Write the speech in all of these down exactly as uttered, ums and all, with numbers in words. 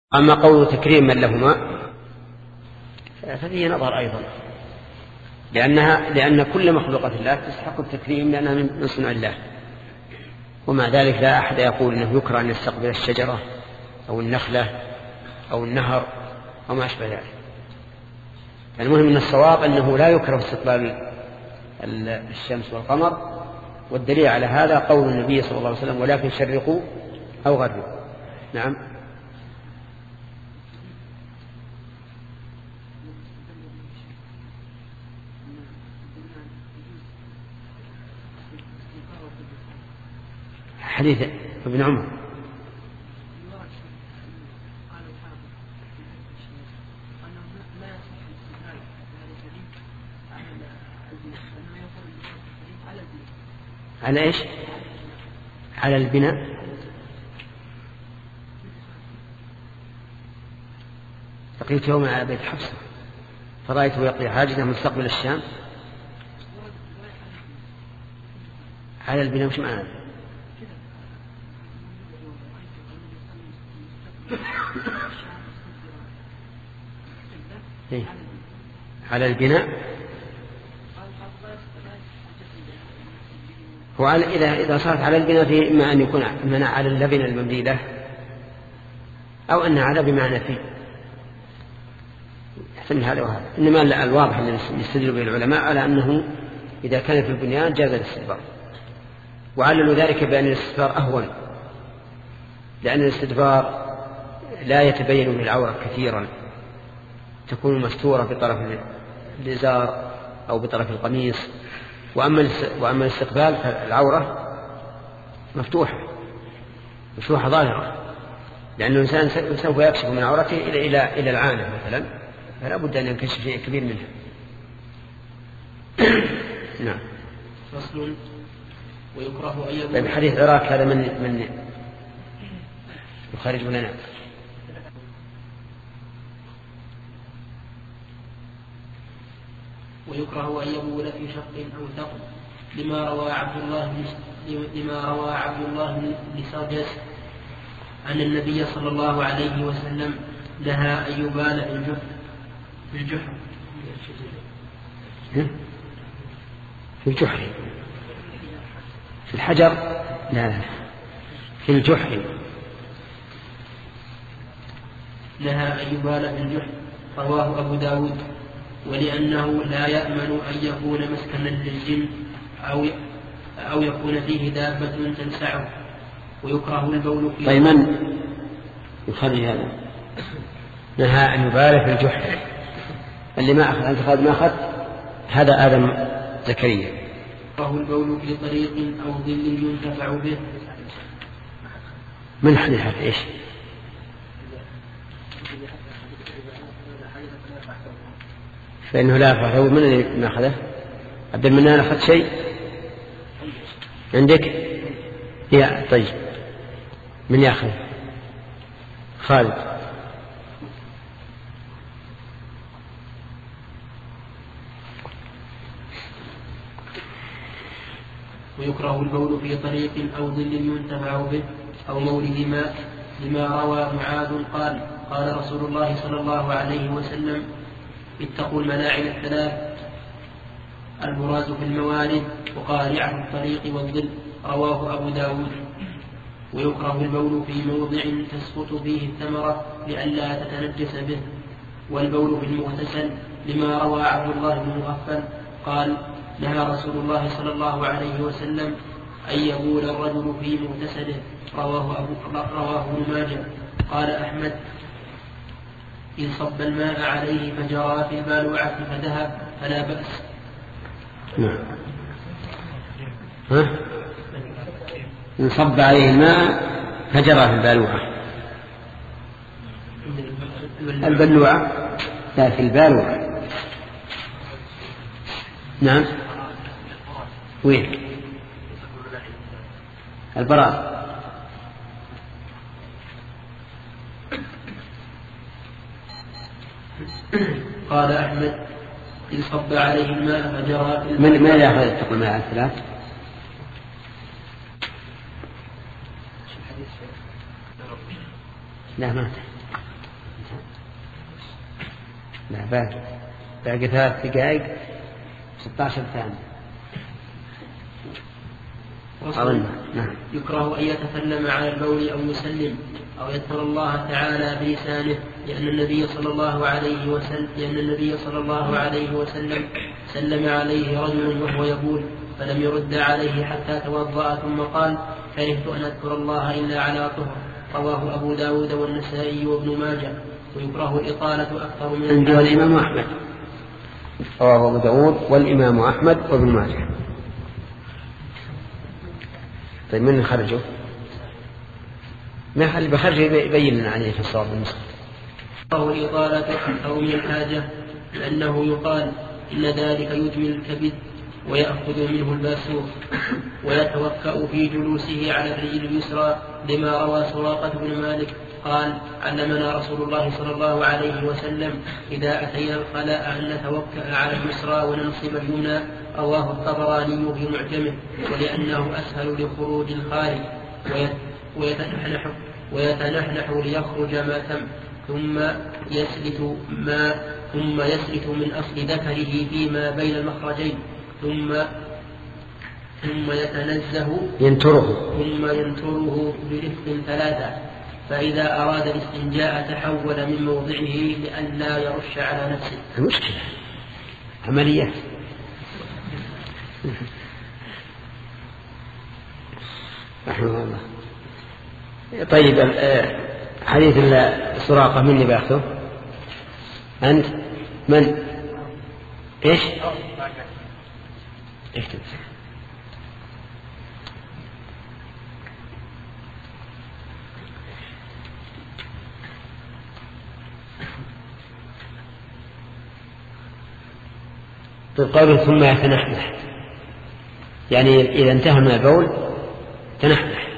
أما قول تكريما لهما ففيه نظر أيضا، لأنها لأن كل مخلوقات الله تستحق التكريم لأنها من صنع الله، ومع ذلك لا أحد يقول أنه يكره أن يستقبل الشجرة أو النخلة أو النهر أو ما أشبه ذلك. المهم من الصواب أنه لا يكره استقبال الشمس والقمر، والدليل على هذا قول النبي صلى الله عليه وسلم: ولكن شرقوا أو غربوا. نعم. حديث ابن عمر على ايش؟ على البناء. لقيت يوما على بيت حفصة فرأيته يقضي حاجته مستقبل الشام على البناء. وش معنى؟ إيه؟ على البناء. وعلى إذا إذا صارت على البناء في إما أن يكون منع على اللبن المملي له، أو أن على بمعنى فيه. يحتمل هذا وهذا. إنما الواضح الذي يستدل به العلماء على أنه إذا كان في البنيان جاز الاستدبار، وعللوا ذلك بأن الاستدبار أهون، لأن الاستدبار لا يتبين من العورة كثيرا، تكون مستورة بطرف الإزار أو بطرف القميص. وأما وأما الاستقبال فالعورة مفتوحة مفتوحة ظاهرة، لأن الإنسان سوف يكشف من عورته إلى إلى إلى العانة مثلا، فلا بد أن ينكشف شيء كبير منها. نعم. فصل. ويكره أن يكون. طيب حديث عراك هذا من من يخرج لنا. ويكره أن يبول في شق أو ثقب، لما روى عبد الله لما روى عبد الله بن سرجس أن النبي صلى الله عليه وسلم نهى أن يبال في الجحر في الجحر في الجحر في الحجر لا لا في الجحر نهى أن يبال في الجحر. رواه أبو داود. ولأنه لا يأمن أن يكون مسكنا للجن أو أو يكون فيه دابة تلسعه. ويكره البول فيه. طيب من يخرج هذا؟ نهى أن يبال في الجحر. اللي ما أخذ أنت خالد ما أخذ هذا آدم زكريا. يكره البول في طريق أو ظل ينتفع به. من حديث هذا إيش؟ فإنه لا يفعله. من اللي أخذه؟ عبد المنان أخذ شيء عندك؟ يا طيب من يأخذ؟ خالد. ويكره البول في طريق أو ظل ينتفع به أو مورد ماء، لما روى معاذ قال: قال رسول الله صلى الله عليه وسلم: اتقوا الملاعن الثلاث، البراز في الموارد وقارعة الطريق والظل. رواه أبو داود. ويكره البول في موضع تسقط فيه الثمرة لئلا تتنجس به، والبول في المغتسل، لما روى عبد الله بن مغفل قال: نهى رسول الله صلى الله عليه وسلم أن يبول الرجل في مغتسله. رواه أبو رواه ابن ماجه. قال أحمد: إن صب الماء عليه فجرى في البالوعة فذهب فلا بأس. نعم. ها؟ إن صب عليه الماء فجرى في البالوعة. البلوعة لا في البالوعة. نعم. وين؟ البراء. قال أحمد: إن صب عليه الماء فجرى في الماء. من من يأخذ اتقوا الماء على الثلاث؟ لا ما لا باقي باقي ثلاث دقائق ستة عشر ثانية. نعم. يكره أن يتكلم على البول أو يسلم أو يذكر الله تعالى بلسانه، لأن النبي صلى الله عليه وسلم لأن النبي صلى الله عليه وسلم سلم عليه رجل وهو يبول فلم يرد عليه حتى توضأ ثم قال: كرهت أن أذكر الله إلا على طهر. رواه أبو داود والنسائي وابن ماجه. ويكره الإطالة أكثر من عندي والإمام أحمد. رواه أبو داود والإمام أحمد وابن ماجه. طيب من خرجه؟ ما اللي بخرجه يبين لنا عليه في الصواب المسلم. يكره الإطالة أكثر من الحاجة، لأنه يقال إن ذلك يدمي الكبد ويأخذ منه الباسور، ويتوكأ في جلوسه على الرجل اليسرى، لما روى سراقة بن مالك قال: علمنا رسول الله صلى الله عليه وسلم إذا أتينا الخلاء أن نتوكأ على اليسرى وننصب اليمنى. رواه الطبراني في معجمه، ولأنه أسهل لخروج الخارج، ويتنحنح, ويتنحنح ليخرج ما تم، ثم يسلت ما ثم يسلت من أصل ذكره فيما بين المخرجين، ثم ثم يتنزه ينتره ثم ينتره برفق ثلاثة، فإذا أراد الاستنجاء تحول من موضعه لئلا يرش على نفسه. المشكلة عملية. رحمه الله. طيب حديث سراقة من اللي بأخذه؟ أنت من؟ إيش؟ اكتب. طيب قوله ثم يتنحنح، يعني إذا انتهى من البول تنحنح.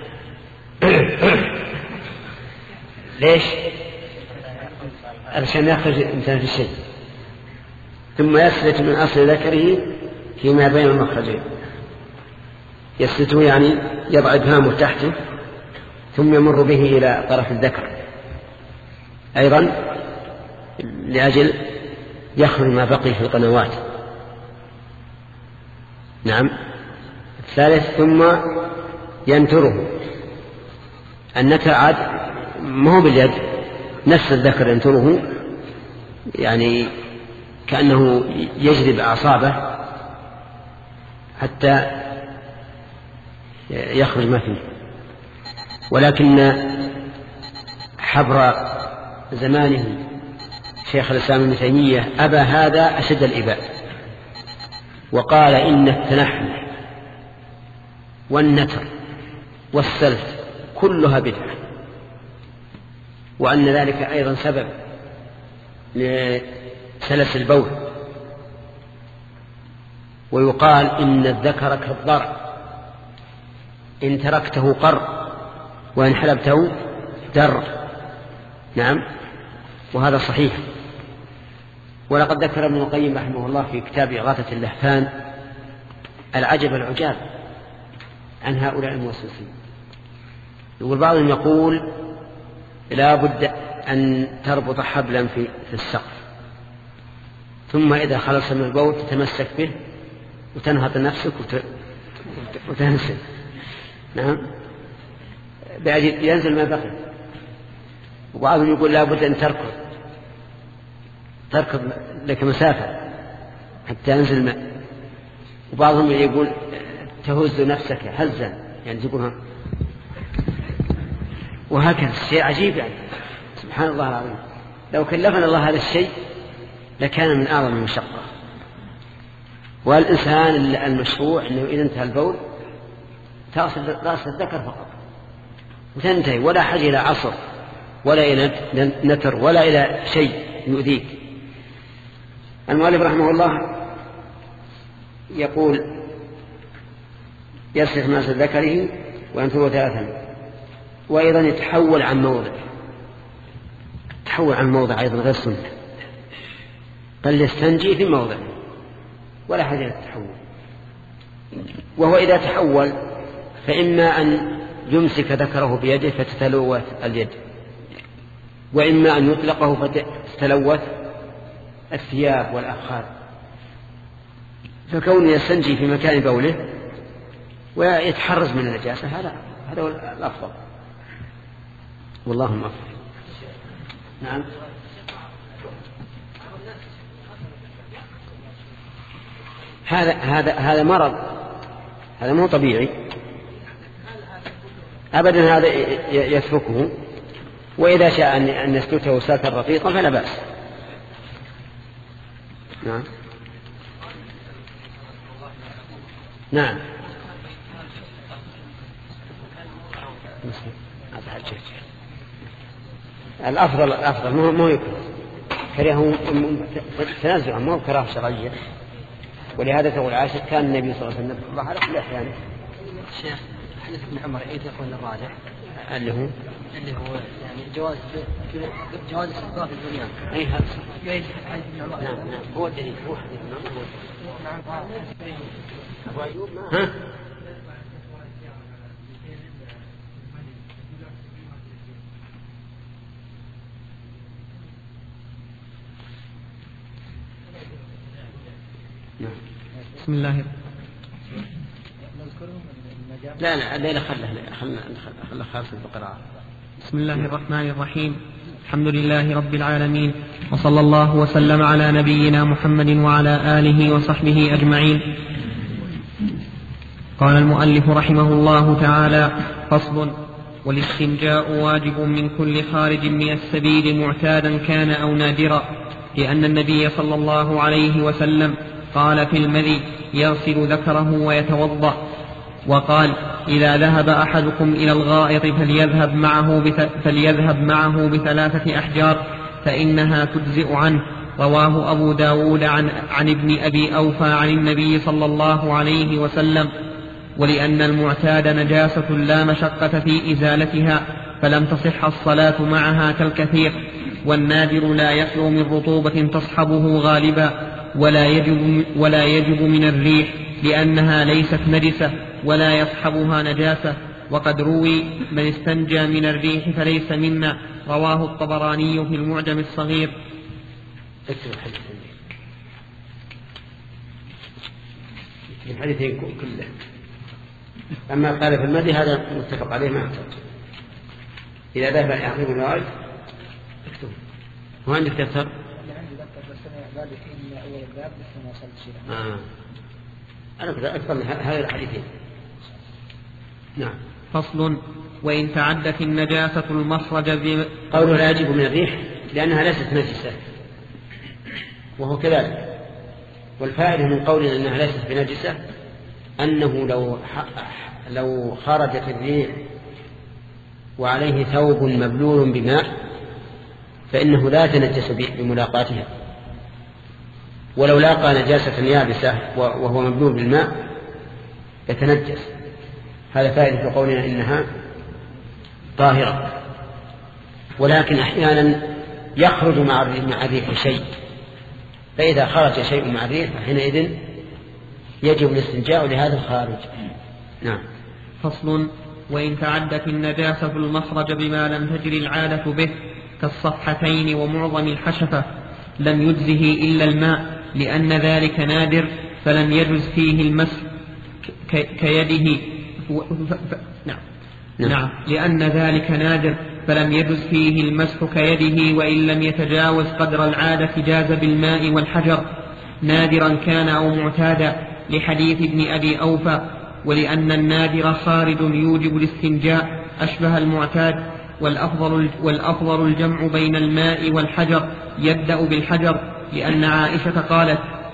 ليش؟ علشان يخرج الإنسان في الشيء. ثم يسلت من أصل ذكره فيما بين المخرجين. يسلته يعني يضع إبهامه تحته ثم يمر به إلى طرف الذكر أيضا، لأجل يخرج ما بقي في القنوات. نعم. الثالث ثم ينتره. النتر عاد ما هو باليد، نفس الذكر ينتره، يعني كأنه يجذب أعصابه حتى يخرج ما فيه. ولكن حبر زمانه شيخ الإسلام ابن تيمية أبى هذا أشد الإباء، وقال إن التنحنح والنتر والسلف كلها بدعة، وأن ذلك أيضا سبب لسلس البول. ويقال إن الذكر كالضرع، إن تركته قر وإن حلبته در. نعم، وهذا صحيح. ولقد ذكر ابن القيم رحمه الله في كتاب إغاثة اللهفان العجب العجاب عن هؤلاء الموسوسين. يقول بعضهم يقول لا بد أن تربط حبلا في السقف، ثم إذا خلص من البول تتمسك به وتنهض نفسك وتنسل. نعم، بعد ينزل ما بقي. وبعضهم يقول لا بد أن تركض تركض لك مسافة حتى ينزل الماء. وبعضهم يقول تهز نفسك هزا، يعني تقولها. وهكذا شيء عجيب، يعني سبحان الله العظيم. لو كلفنا الله هذا الشيء لكان من أعظم المشقة. والإنسان المشروع أنه إذا انتهى البول تغسل رأس الذكر فقط وتنتهي، ولا حاجة إلى عصر ولا إلى نتر ولا إلى شيء يؤذيك. المؤلف رحمه الله يقول يسلك ناس ذكره وينثر ثلاثا، وأيضا يتحول عن موضع تحول عن موضع أيضا غير سنة، بل يستنجي في موضع ولا حاجة للتحول. وهو إذا تحول فإما أن يمسك ذكره بيده فتتلوث اليد، وإما أن يطلقه فتتلوث الثياب والأفخاذ، فكونه يستنجي في مكان بوله ويتحرز من النجاسة هذا هذا هو الأفضل، والله أفضل. نعم. هذا هذا هذا مرض، هذا مو طبيعي أبدا، هذا يتركه، وإذا شاء أن يسلكه سلكا رقيقا فلا بأس. نعم. نعم. الأفضل الأفضل مو مو يكره، كرهه تنزعا مو كراهة شرعية، ولهذا تقول عائشة كان النبي صلى الله عليه وسلم الله على كل أحيان. شيخ حديث ابن عمر ايه يقول الراجح اللي هو اللي هو يعني جواز جواز استقرار في الدنيا. اي هذا حديث ابن عمر. نعم نعم هو الدليل، هو حديث ابن عمر. نعم. أبو أيوب ها بسم الله. لا لا الليلة خلنا خلنا خلنا خالص القراءة. بسم الله الرحمن الرحيم. الحمد لله رب العالمين، وصلى الله وسلم على نبينا محمد وعلى آله وصحبه أجمعين. قال المؤلف رحمه الله تعالى: فصل: والاستنجاء واجب من كل خارج من السبيل معتادا كان أو نادرا، لأن النبي صلى الله عليه وسلم قال في المذي: يغسل ذكره ويتوضأ. وقال: إذا ذهب أحدكم إلى الغائط فليذهب معه, فليذهب معه بثلاثة أحجار فإنها تجزئ عنه. رواه أبو داود عن, عن ابن أبي أوفى عن النبي صلى الله عليه وسلم. ولأن المعتاد نجاسة لا مشقة في إزالتها فلم تصح الصلاة معها كالكثير. والنادر لا يخلو من رطوبة تصحبه غالبا، ولا يجب, ولا يجب من الريح لأنها ليست نجسة ولا يصحبها نجاسة. وقد روي: من استنجى من الريح فليس منا. رواه الطبراني في المعجم الصغير. الحديثين كله. أما قال في المدي هذا متفق عليه ما يحتاج. إذا ذهب يعقب الوارد اكتب. هو عندك دفتر؟ آه. أنا كذا أكثر من هذه الحديثين. نعم. فصل: وإن تعدت النجاسة المخرج ب... قوله لا يجب من الريح لأنها ليست نجسة، وهو كذلك. والفائدة من قولنا أنها ليست بنجسة أنه لو لو خرجت الريح وعليه ثوب مبلول بماء فإنه لا يتنجس بملاقاتها، ولو لاقى نجاسة يابسة وهو مبلول بالماء يتنجس. هذا فائدة قولنا إنها طاهرة. ولكن أحيانا يخرج مع الريح شيء، فإذا خرج شيء مع الريح فحينئذ يجب الاستنجاء لهذا الخارج. نعم. فصل: وإن تعدت النجاسة المخرج بما لم تجري العادة به كالصفحتين ومعظم الحشفة لم يجزه إلا الماء، لأن ذلك نادر فلم يجز فيه المسح كيده. نعم. نعم. لأن ذلك نادر فلم يجز فيه المسح كيده، وإن لم يتجاوز قدر العادة جاز بالماء والحجر نادرا كان أو معتادا، لحديث ابن أبي أوفى. ولأن النادر خارج يوجب الاستنجاء أشبه المعتاد. والأفضل, والأفضل الجمع بين الماء والحجر، يبدأ بالحجر، لأن عائشة قالت: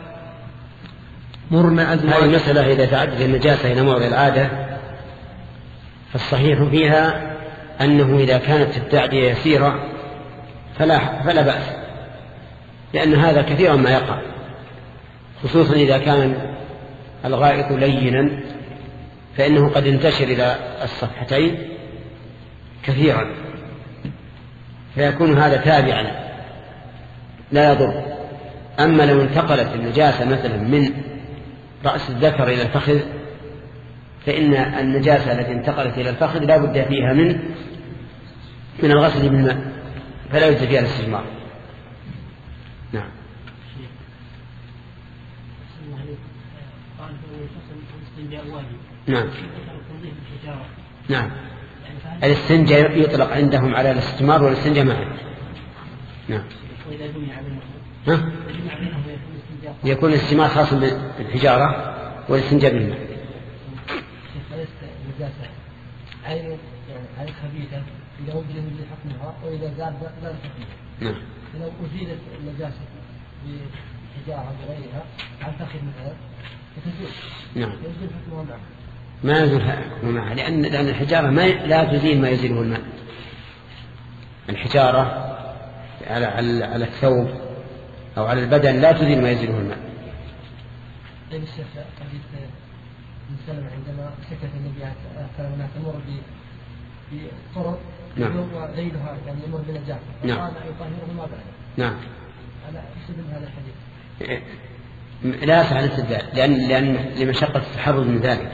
مرنا أزواج. هذه المسألة إذا تعدد النجاسة إلى موضع العادة فالصحيح فيها أنه إذا كانت التعدية يسيرة فلا, فلا بأس، لأن هذا كثيرا ما يقع، خصوصا إذا كان الغائط لينا فإنه قد ينتشر إلى الصفحتين كثيرا، فيكون هذا تابعا لا يضر. أما لو انتقلت النجاسة مثلا من رأس الذكر إلى الفخذ فإن النجاسة التي انتقلت إلى الفخذ لا بد فيها من من الغسل بالماء، فلا يجب فيها الاستجمار. نعم. نعم نعم الاستنجاء يطلق عندهم على الاستمار والاستنجاء معا. نعم. ها؟ يكون الاستمار خاصا بالحجارة والاستنجاء بالماء. عين عين خبيثة إذا وجد لحكمها وإذا زال زال حكمها. نعم. لو أزيلت النجاسة بحجارة بغيرها عن فخذ مثلا فتزول. نعم. يزول حكمها معها. ما يزول حكمها معها لأن لأن الحجارة ما لا تزيل ما يزيله الماء. الحجارة على على على الثوب أو على البدن لا تزيل ما يزيله الماء. طيب الشيخ حديث سلم عندما سكت النبي كان هناك تمر بطرق نعم. وليلها يعني يمر بنجاة نعم. فقال يطهره ما بعد. نعم. على استدل هذا الحديث. لا يصح الاستدلال لأن لأن لمشقة التحرز من ذلك.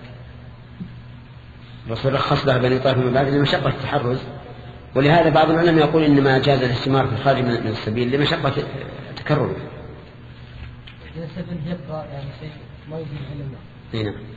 الرسول رخص له بني طائف من بعد لمشقة التحرز، ولهذا بعض العلماء يقول إنما جاز الاستمار في الخارج من السبيل لمشقة تكرره. إذا السبيل يبقى يعني شيء ما يزيل إلا الماء. نعم.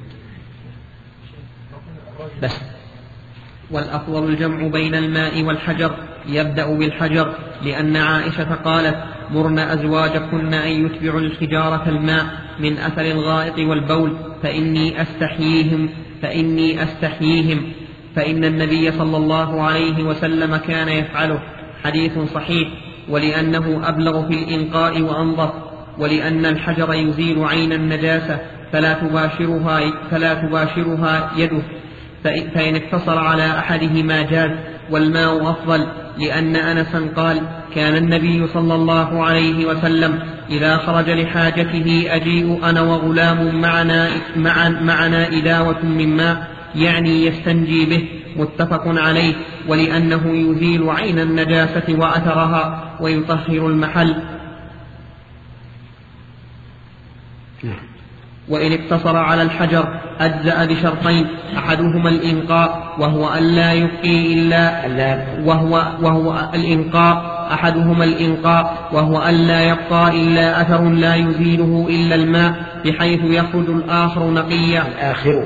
بس. والأفضل الجمع بين الماء والحجر، يبدأ بالحجر لأن عائشة قالت: مرن أزواجكن أن يتبعوا الحجارة الماء من أثر الغائط والبول فإني أستحييهم فإني أستحييهم فإن النبي صلى الله عليه وسلم كان يفعله. حديث صحيح، ولأنه أبلغ في الإنقاء وأنظف، ولأن الحجر يزيل عين النجاسة فلا تباشرها, فلا تباشرها يده، فإن اقتصر على أحدهما جاز، والماء أفضل، لأن أنسا قال: كان النبي صلى الله عليه وسلم إذا خرج لحاجته أجيء أنا وغلام معنا, معنا إداوة من ماء، يعني يستنجي به، متفق عليه، ولأنه يزيل عين النجاسة وأثرها ويطهر المحل. وإن اقتصر على الحجر أجزأ بشرطين: أحدهما الإنقاء وهو ألا يبقي إلا وهو وهو الإنقاء أحدهما الإنقاء وهو ألا يبقى إلا أثر لا يزيله إلا الماء، بحيث يخرج الآخر نقيا. الآخر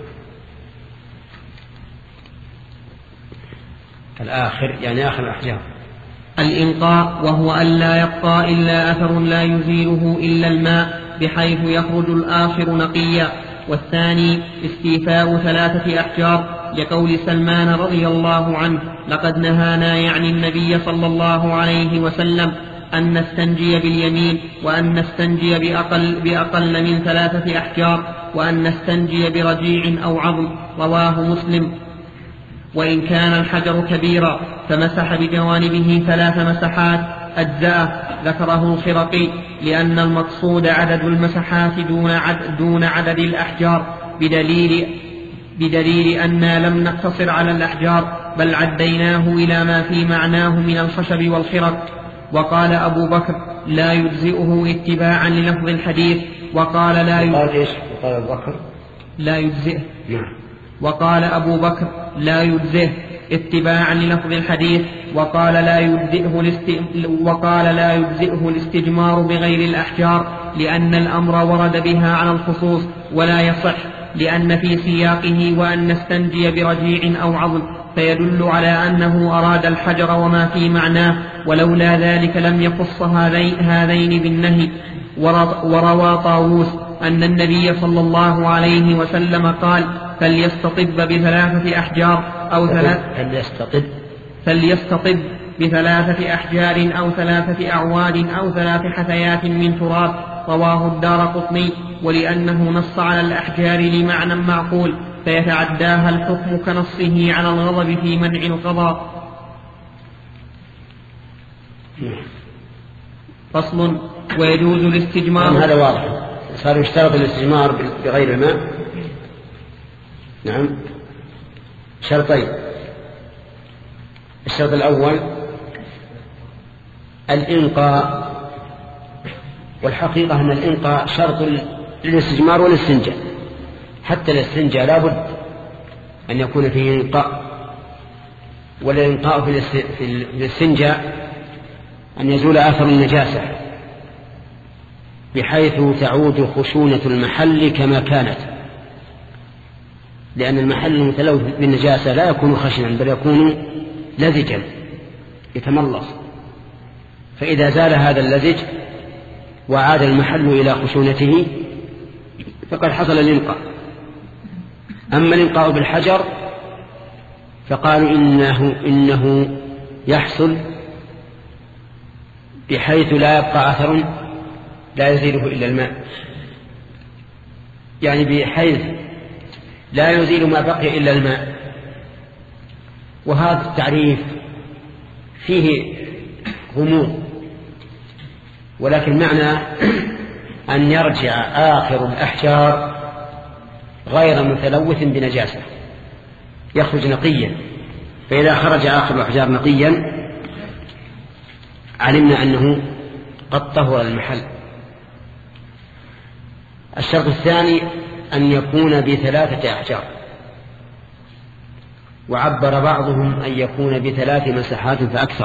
الآخر يعني آخر الأحجار. الإنقاء وهو ألا يبقى إلا أثر لا يزيله إلا الماء، بحيث يخرج الآخر نقيا. والثاني استيفاء ثلاثة أحجار، لقول سلمان رضي الله عنه: لقد نهانا يعني النبي صلى الله عليه وسلم أن نستنجي باليمين، وأن نستنجي بأقل, بأقل من ثلاثة أحجار، وأن نستنجي برجيع أو عظم. رواه مسلم. وإن كان الحجر كبيرا فمسح بجوانبه ثلاث مسحات أجزاء، ذكره الخرقي، لأن المقصود عدد المسحات دون عدد, دون عدد الأحجار، بدليل, بدليل أننا لم نقتصر على الأحجار بل عديناه إلى ما في معناه من الخشب والخرق. وقال أبو بكر: لا يجزئه اتباعا للفظ الحديث، وقال لا يجزئه وقال أبو بكر لا يجزئه نعم. وقال أبو بكر: لا يجزئه اتباعا للفظ الحديث، وقال لا يجزئه الاست... وقال لا يجزئه الاستجمار بغير الأحجار، لأن الأمر ورد بها على الخصوص ولا يصح، لأن في سياقه وأن نستنجي برجيع أو عظم، فيدل على أنه أراد الحجر وما في معناه، ولولا ذلك لم يخص هذين بالنهي. وروى طاووس أن النبي صلى الله عليه وسلم قال: فليستطب بثلاثة أحجار أو ثلاث فليستطب فليستطب بثلاثة أحجار أو ثلاثة أعواد أو ثلاث حثيات من تراب. رواه الدارقطني. ولأنه نص على الأحجار لمعنى معقول فيتعداها الحكم كنصه على الغضب في منع القضاء. فصل. ويجوز الاستجمار. هذا واضح. صار يشترط الاستجمار بغير الماء. نعم، شرطين. الشرط الأول الإنقاء، والحقيقة أن الإنقاء شرط للاستجمار والاستنجاء، حتى الاستنجاء لا بد أن يكون فيه إنقاء، والإنقاء في الاستنجاء أن يزول أثر النجاسة بحيث تعود خشونة المحل كما كانت، لأن المحل المتلوث بالنجاسة لا يكون خشنا بل يكون لزجا يتملص، فإذا زال هذا اللزج وعاد المحل إلى خشونته فقد حصل الإنقاء. أما الإنقاء بالحجر فقالوا إنه, إنه يحصل بحيث لا يبقى أثر لا يزيله إلا الماء، يعني بحيث لا يزيل ما بقي إلا الماء. وهذا التعريف فيه غموض، ولكن معنى أن يرجع آخر الأحجار غير متلوث بنجاسة يخرج نقيا، فإذا خرج آخر الأحجار نقيا علمنا أنه قد طهر المحل. الشرط الثاني أن يكون بثلاثة أحجار، وعبر بعضهم أن يكون بثلاث مساحات فأكثر.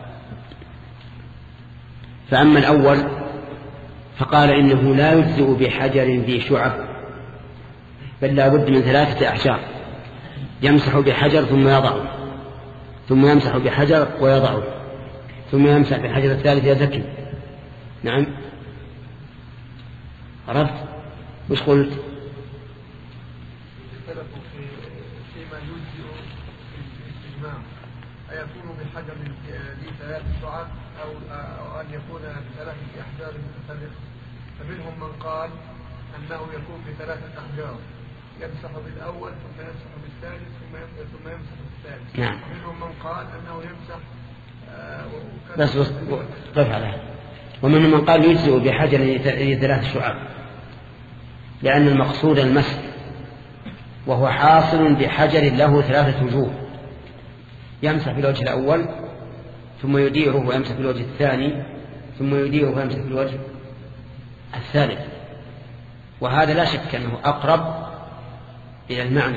فأما الأول فقال إنه لا يجزئ بحجر ذي شعب، بل لا بد من ثلاثة أحجار، يمسح بحجر ثم يضعه، ثم يمسح بحجر ويضعه، ثم يمسح بحجر الثالث يزكي. نعم عرفت وش قلت؟ اختلفوا فيما يجزئ الاستجمام، أيكون بحجر ذي ثلاث شعب أو أن يكون بثلاثة أحجار مختلفة. فمنهم من قال أنه يكون بثلاثة أحجار يمسح بالأول ثم يمسح بالثالث ثم يمسح ثم يمسح بالثالث. نعم. ومنهم من قال أنه يمسح آه بس بس قف عليها. ومنهم من قال يجزئ بحجر ذي ثلاث شعب، لأن المقصود المسح، وهو حاصل بحجر له ثلاثة وجوه، يمسح بالوجه الأول ثم يديره ويمسح بالوجه الثاني ثم يديره ويمسح بالوجه الثالث. وهذا لا شك أنه أقرب إلى المعنى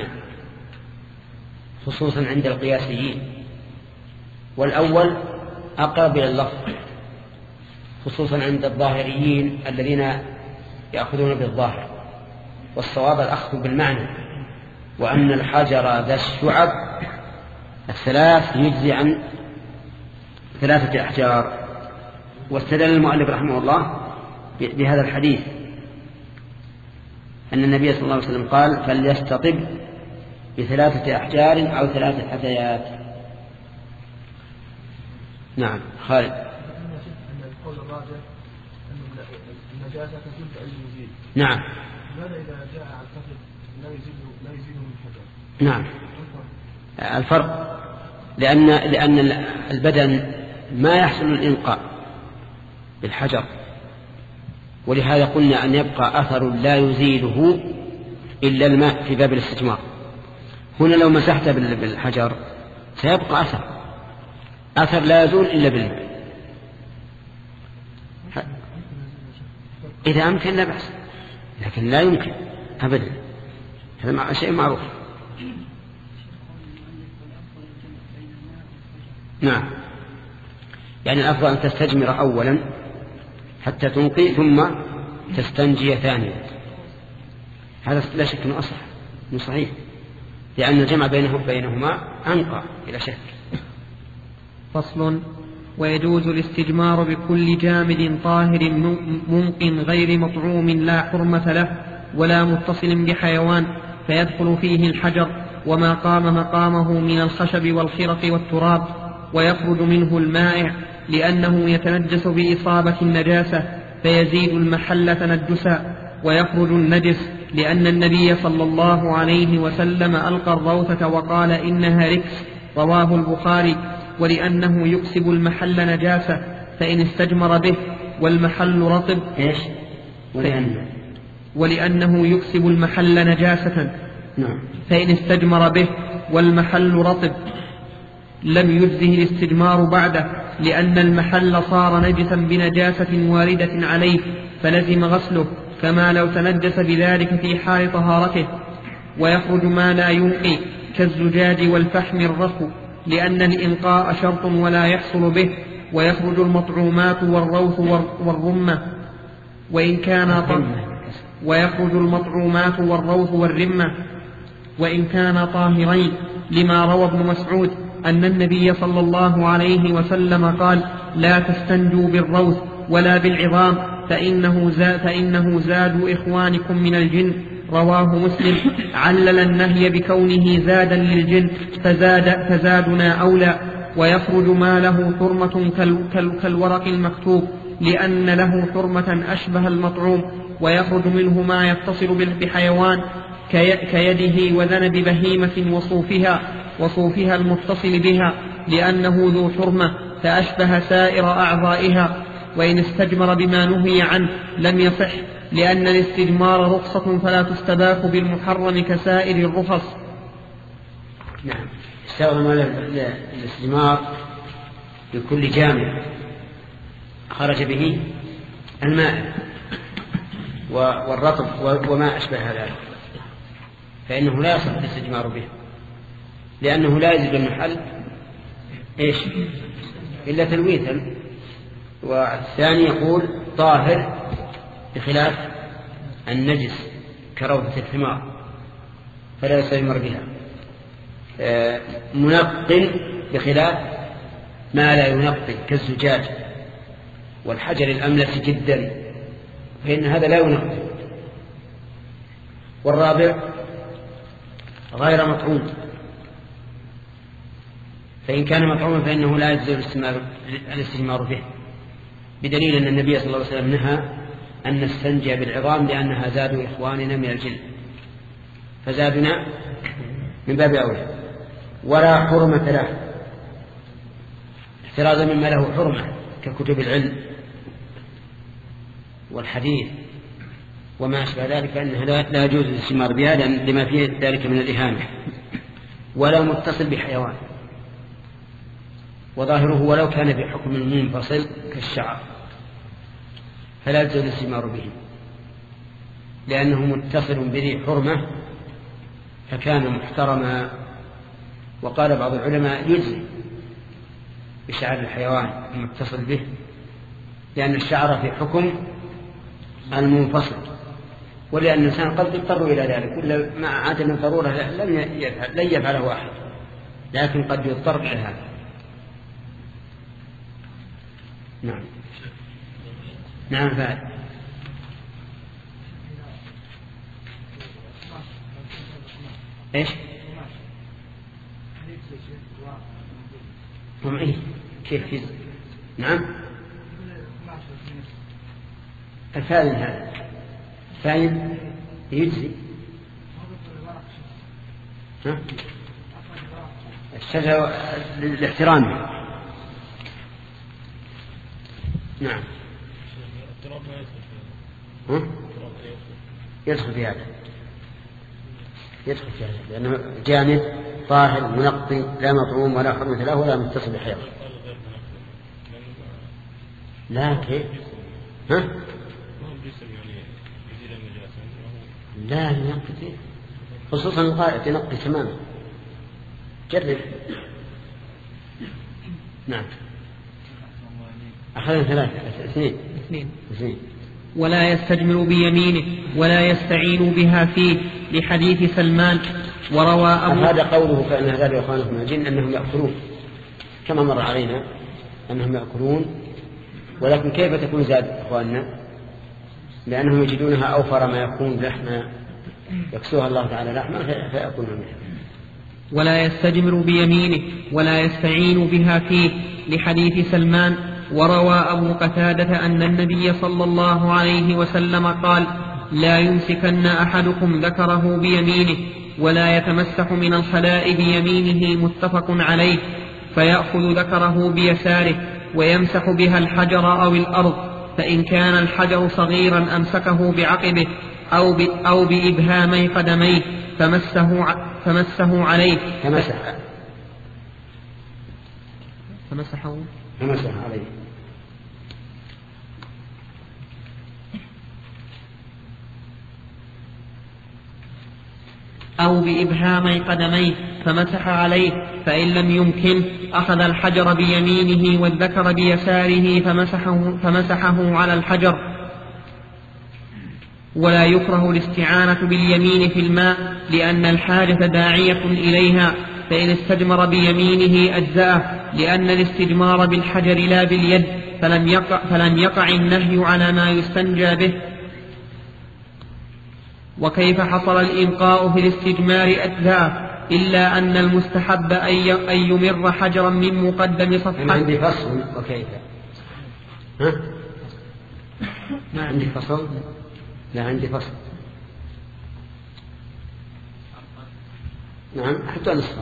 خصوصا عند القياسيين، والأول أقرب إلى اللفظ خصوصا عند الظاهريين الذين يأخذون بالظاهر، والصواب الأخذ بالمعنى، وأن الحجر ذا الشعب الثلاث يجزي عن ثلاثة أحجار. واستدل المؤلف رحمه الله بهذا الحديث أن النبي صلى الله عليه وسلم قال فليستطب بثلاثة أحجار أو ثلاثة حثيات. نعم خالد. القول الراجح أن النجاسة تزول بأي مزيد. نعم. ماذا إذا جاء عن فقد لا يزيد لا يزيد من الحجر؟ نعم. الفرق لأن لأن البدن ما يحصل الإنقاء بالحجر، ولهذا قلنا أن يبقى أثر لا يزيله إلا الماء في باب الاستجمار. هنا لو مسحت بالحجر سيبقى أثر أثر لا يزول إلا بالماء. إذا أمكن لا بأس، لكن لا يمكن أبدا، هذا شيء معروف. نعم، يعني الأفضل أن تستجمر أولا حتى تنقي ثم تستنجي ثانيا، هذا لا شك أنه أصح أنه صحيح، لأن الجمع بينهم بينهما أنقى بلا شك. فصل. ويجوز الاستجمار بكل جامد طاهر ممق غير مطعوم لا حرمة له ولا متصل بحيوان، فيدخل فيه الحجر وما قام مقامه من الخشب والخرق والتراب، ويخرج منه المائع لأنه يتنجس بإصابة النجاسة فيزيد المحل تنجسا، ويخرج النجس لأن النبي صلى الله عليه وسلم ألقى الروثة وقال إنها ركس، رواه البخاري، ولأنه يكسب المحل نجاسة فإن استجمر به والمحل رطب إيش؟ ولأنه ولأنه يكسب المحل نجاسة نعم. فإن استجمر به والمحل رطب لم يجزه الاستجمار بعده، لأن المحل صار نجسا بنجاسة واردة عليه فلزم غسله، كما لو تنجس بذلك في حال طهارته. ويخرج ما لا ينقي كالزجاج والفحم الرفو، لأن الإنقاء شرط ولا يحصل به. ويخرج المطعومات والروث والرمة وإن كان طهر ويخرج المطعومات والروث والرمة وإن كانا طاهرين، لما روى ابن مسعود أن النبي صلى الله عليه وسلم قال: لا تستنجوا بالروث ولا بالعظام فإنه زاد, فإنه زاد إخوانكم من الجن. رواه مسلم. علل النهي بكونه زادا للجن، فزاد فزادنا أولى. ويخرج ما له حرمة كالورق المكتوب، لأن له حرمة أشبه المطعوم. ويخرج منه ما يتصل بحيوان كيده وذنب بهيمة وصوفها وصوفها المتصل بها، لأنه ذو حرمة فأشبه سائر أعضائها. وإن استجمر بما نهي عنه لم يصح، لأن الاستجمار رخصة فلا تستباح بالمحرم كسائر الرخص. نعم. استخدم الاستجمار بكل جامع خرج به الماء والرطب وما أشبه ذلك، فإنه لا يصح الاستجمار به، لأنه لا يزيد المحل إيش إلا تلويثا. والثاني يقول طاهر بخلاف النجس كروثة الحمار فلا يستجمر بها. منق بخلاف ما لا ينقي كالزجاج والحجر الأملس جدا، فإن هذا لا ينقي. والرابع غير مطعوم، فإن كان مطعوما فإنه لا يجوز الاستجمار به، بدليل أن النبي صلى الله عليه وسلم نهى أن نستنجي بالعظام لأنها زاد إخواننا من الجن، فزادنا من باب أولى. ولا حرمة له، احترازا مما له حرمة ككتب العلم والحديث وما أشبه ذلك، فإنها لا يجوز الاستجمار بها لما فيه ذلك من الإهانة. ولا متصل بحيوان، وظاهره ولو كان في حكم منفصل كالشعر فلا يجوز الاستجمار به، لأنه متصل بذي حرمة فكان محترما. وقال بعض العلماء يجزي بشعر الحيوان المتصل به، لأن الشعر في حكم المنفصل، ولأن الإنسان قد يضطر إلى ذلك، ولا مع عدم الضرورة لن يفعل لن يفعله أحد، لكن قد يضطر إلى هذا. نعم. نعم فعل. إيش؟ ومعي كيف كيف؟ نعم. الفاعل هذا فاعل يجزي. ها؟ الشجرة للاحترام. نعم. ها؟ يدخل في هذا، يدخل في هذا لأنه جامد طاهر منقي لا مطعوم ولا حرمة له ولا متصل بحيوان. لكن ها؟ لا ينقي، خصوصا القائد ينقي تماما. جرب. نعم. أخذنا ثلاثة اثنين اثنين اثنين. ولا يستجمر بيمينه ولا يستعين بها فيه، لحديث سلمان. وروى أبو هذا قوله فإن هذا لإخوانكم من الجن أنهم يأكلون، كما مر علينا أنهم يأكلون، ولكن كيف تكون زاد إخواننا؟ لأنهم يجدونها أوفر ما يكون لحما يكسوها الله تعالى لحما فيأكلون منها. ولا يستجمر بيمينه ولا يستعين بها فيه، لحديث سلمان. وروى أبو قتادة أن النبي صلى الله عليه وسلم قال: لا يمسكن أحدكم ذكره بيمينه ولا يتمسح من الخلاء بيمينه، متفق عليه. فيأخذ ذكره بيساره ويمسح بها الحجر أو الأرض، فإن كان الحجر صغيرا أمسكه بعقبه أو, ب... أو بإبهامي قدميه فمسه, ع... فمسه عليه فمسح فمسحه فمسح عليه أو بإبهامي قدميه فمسح عليه، فإن لم يمكن أخذ الحجر بيمينه والذكر بيساره فمسحه, فمسحه على الحجر. ولا يكره الاستعانة باليمين في الماء لأن الحاجة داعية إليها، فإن استجمر بيمينه أجزأه، لأن الاستجمار بالحجر لا باليد، فلم يقع, فلم يقع النهي على ما يستنجى به. وكيف حصل الإلقاء في الاستجمار أجزأه إلا أن المستحب أن يمر حجرا من مقدم صفحة. أنا عندي فصل وكيف؟ ها؟ ما عندي فصل؟ لا عندي فصل. نعم حتى نصف.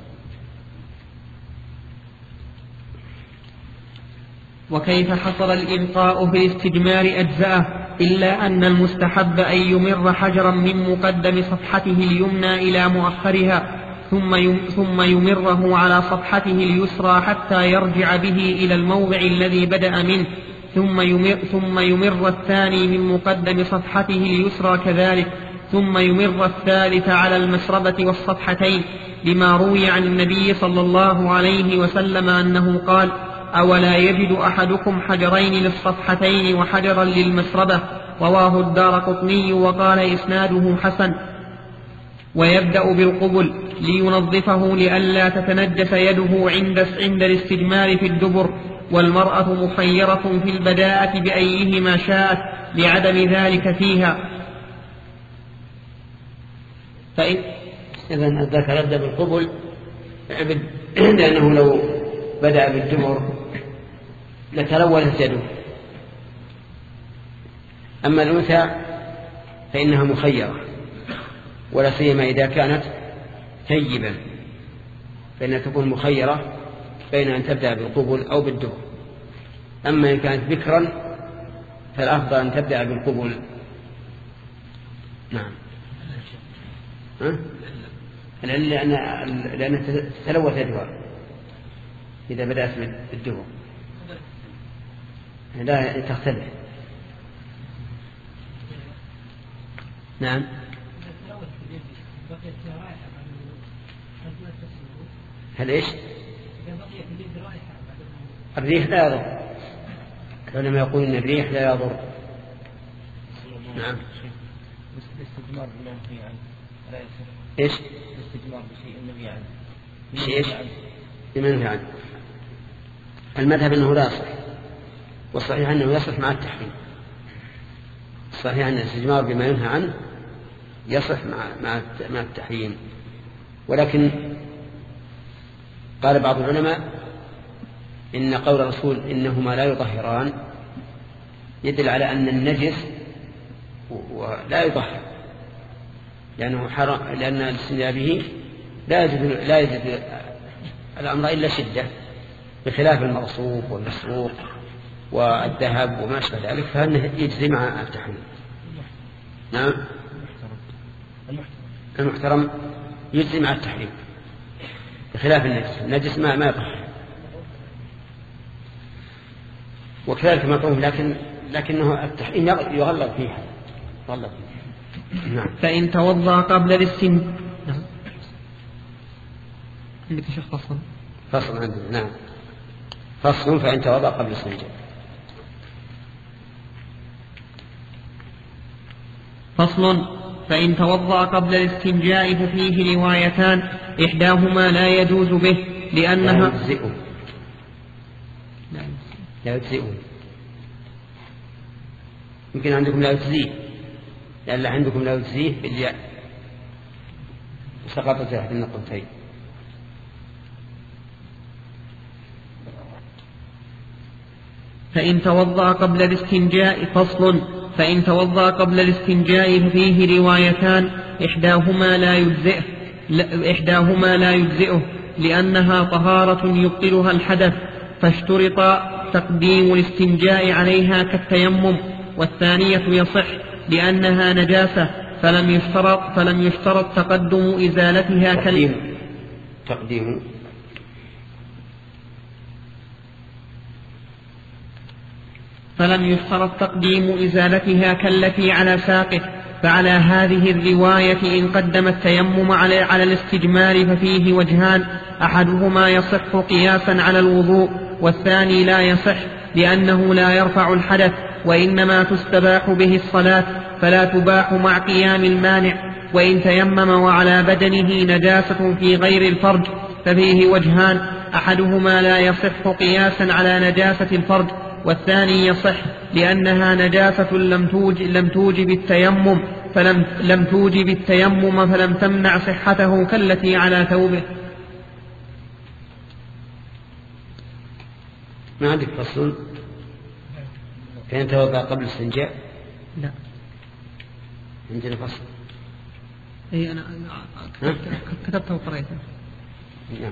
وكيف حصل الإلقاء في الاستجمار أجزأه إلا أن المستحب أن يمر حجرا من مقدم صفحته اليمنى إلى مؤخرها ثم ثم يمره على صفحته اليسرى حتى يرجع به إلى الموضع الذي بدأ منه، ثم يمر, ثم يمر الثاني من مقدم صفحته اليسرى كذلك، ثم يمر الثالث على المسربة والصفحتين، لما روي عن النبي صلى الله عليه وسلم أنه قال: أولا يجد أحدكم حجرين للصفحتين وحجرا للمسربة؟ رواه الدارقطني وقال إسناده حسن. ويبدأ بالقبل لينظفه لئلا تتنجس يده عند عند الاستجمار في الدبر، والمرأة مخيرة في البداءة بأيهما شاءت لعدم ذلك فيها. فإن إذن الذكر يبدأ بالقبل لأنه لو بدأ بالدبر لتلوثت يده. أما الأنثى فإنها مخيرة، ولا سيما إذا كانت ثيبا فإنها تكون مخيرة بين أن تبدأ بالقبل أو بالدبر. أما إن كانت بكرا فالأفضل أن تبدأ بالقبل. نعم. ها؟ لأن لأن تتلوث يدها إذا بدأت بالدبر لا تختلف. نعم. هل إيش؟ الريح لا يضر، العلماء يقولون إن الريح لا يضر. نعم. الاستجمار بالنهي عنه لا يصح. إيش؟ الاستجمار بشيء النبي عنه. بشيء إيش؟ بما ينهى عنه. المذهب أنه لا يصح، والصحيح أنه يصح مع التحريم. الصحيح أن الاستجمار بما ينهى عنه يصح مع مع مع التحريم. ولكن قال بعض العلماء إن قول الرسول إنهما لا يطهران يدل على أن النجس لا يطهر، لأنه حرام، لأن الاستنجاء به لا يجد لا يجد الأمر إلا شدة، بخلاف المغصوب والمسروق والذهب وما أشبه ذلك فإنه يجزي مع التحريم. نعم. المحترم يجزي مع التحريم بخلاف النجس. النجس ما ما يطهر، وكذلك مطعوم، لكن لكنه التحريم يغلظ فيها يغلظ فيها. نعم. فإن توضأ قبل الاستنجاء. نعم. عندك شيخ فصل؟ فصل عندنا. نعم. فصل فإن توضأ قبل الاستنجاء. فصل فإن توضأ قبل الاستنجاء ففيه روايتان، إحداهما لا يجوز به لأنها لا يجزئه لا يجزئه يمكن عندكم لا يجزيه، لأن عندكم لا يجزيه بالياء سقطت أحد النقطتين. فإن توضأ قبل الاستنجاء. فصل فإن توضأ قبل الاستنجاء ففيه روايتان، إحداهما لا يجزئه إحداهما لا يجزئه لأنها طهارة يبطلها الحدث، فاشترط تقديم الاستنجاء عليها كالتيمم، والثانية يصح لأنها نجاسة فلم يشترط فلم يشترط تقدم إزالتها كالتيمم. تقديم فلم يشترط تقديم إزالتها كالتي على ساقه. فعلى هذه الرواية إن قدم التيمم على, على الاستجمار ففيه وجهان، أحدهما يصح قياسا على الوضوء، والثاني لا يصح لأنه لا يرفع الحدث، وإنما تستباح به الصلاة فلا تباح مع قيام المانع. وإن تيمم وعلى بدنه نجاسة في غير الفرج ففيه وجهان، أحدهما لا يصح قياسا على نجاسة الفرج، والثاني يصح لأنها نجاسة لم توجب, لم توجب التيمم فلم لم توجب التيمم فلم تمنع صحته كالتي على ثوبه. ما عندك فصل كان توضأ قبل الاستنجاء؟ لا عندنا فصل. اي انا كتبته وقريته. نعم.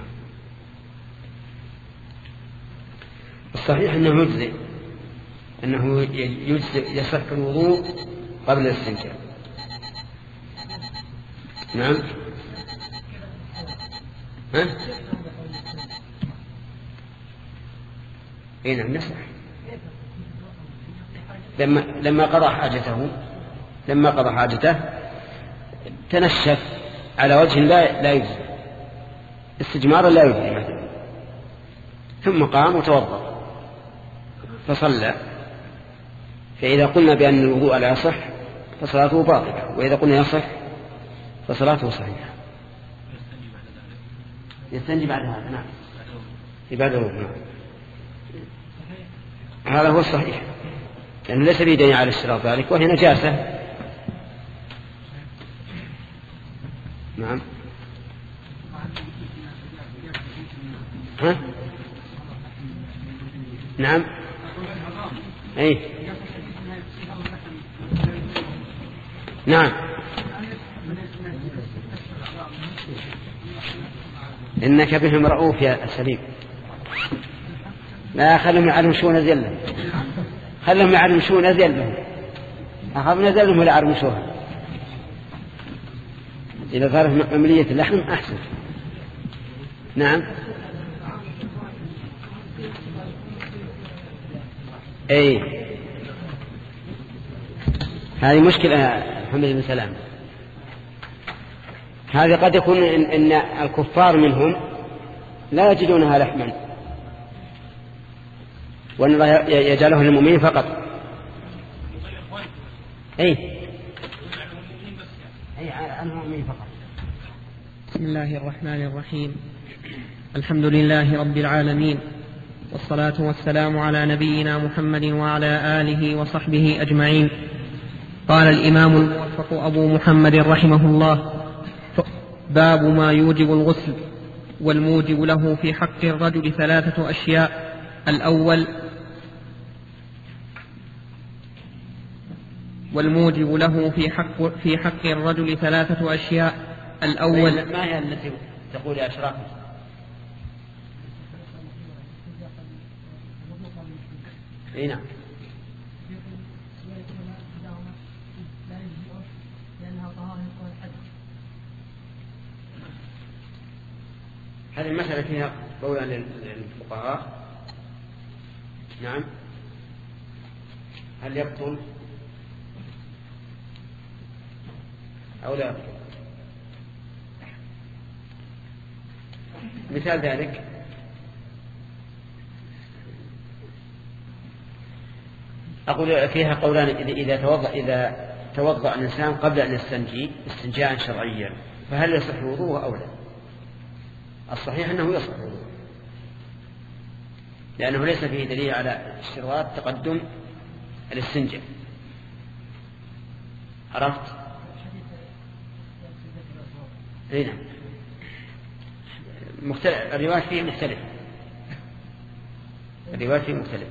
الصحيح انه يجزئ انه يجزئ يصح الوضوء قبل الاستنجاء. نعم. ها؟ اي نعم نصح. لما لما قضى حاجته لما قضى حاجته تنشف على وجه لا لا يجزي استجمارا لا يجزي مثلا، ثم قام وتوضأ فصلى، فإذا قلنا بأن الوضوء لا يصح فصلاته باطلة، وإذا قلنا يصح فصلاته صحيحة. يستنجي بعد هذا. نعم بعد الوضوء. نعم هذا هو الصحيح، لأنه ليس به دليل على اشتراط ذلك، وهي نجاسة. نعم. ها؟ نعم. أي نعم. إنك بهم رؤوف يا سليم. لا خلهم يعرمشون ذلهم، خلهم يعرمشون ذلهم، أخذنا ذلهم ولا يعرمشوها. إذا صارت عملية اللحم أحسن. نعم. أي هذه مشكلة محمد بن سلام. هذه قد يكون إن, إن الكفار منهم لا يجدونها لحما، وأن الله يجعله للمؤمنين فقط. أي أي عن المؤمنين فقط. بسم الله الرحمن الرحيم. الحمد لله رب العالمين، والصلاة والسلام على نبينا محمد وعلى آله وصحبه أجمعين. قال الإمام الموفق أبو محمد رحمه الله: باب ما يوجب الغسل. والموجب له في حق الرجل ثلاثة أشياء. الأول والموجب له في حق في حق الرجل ثلاثة أشياء. الأول ما هي التي تقول يا أشراف؟ اي نعم. هذه المسألة فيها قولا للفقهاء. نعم. هل يبطل أو لا يبطل؟ مثال ذلك أقول فيها قولان: إذا توضأ إذا توضأ الإنسان قبل أن يستنجي استنجاء شرعيا فهل يصح وضوءه أو لا؟ الصحيح أنه يصح وضوءه، لأنه ليس فيه دليل على اشتراط تقدم الاستنجاء. عرفت؟ هنا مختلف، الروايات فيه مختلفة، الروايات فيه مختلفة.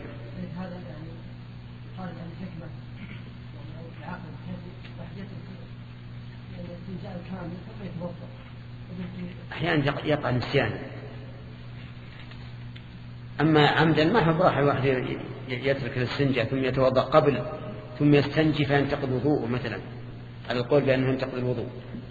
أحيانا يقع نسيان، أما عمدا ما هو براحة الواحد يترك الاستنجاء ثم يتوضأ قبل ثم يستنجي فينتقض وضوءه مثلا، على القول بأنه ينتقض الوضوء.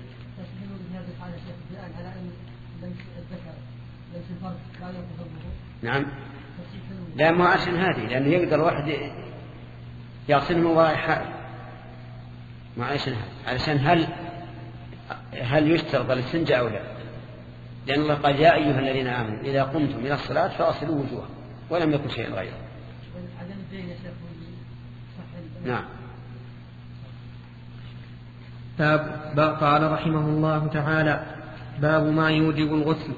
نعم. لا مو عشان هذه، لأنه يقدر واحد يغسل من وراء حائل، ما عشان علشان هل هل يشترط الاستنجاء أو لا؟ لأن الله قال: يا أيها الذين آمنوا إذا قمتم إلى الصلاة فاغسلوا وجوهكم، ولم يكن شيء غيره. نعم. باب قال رحمه الله تعالى: باب ما يوجب الغسل.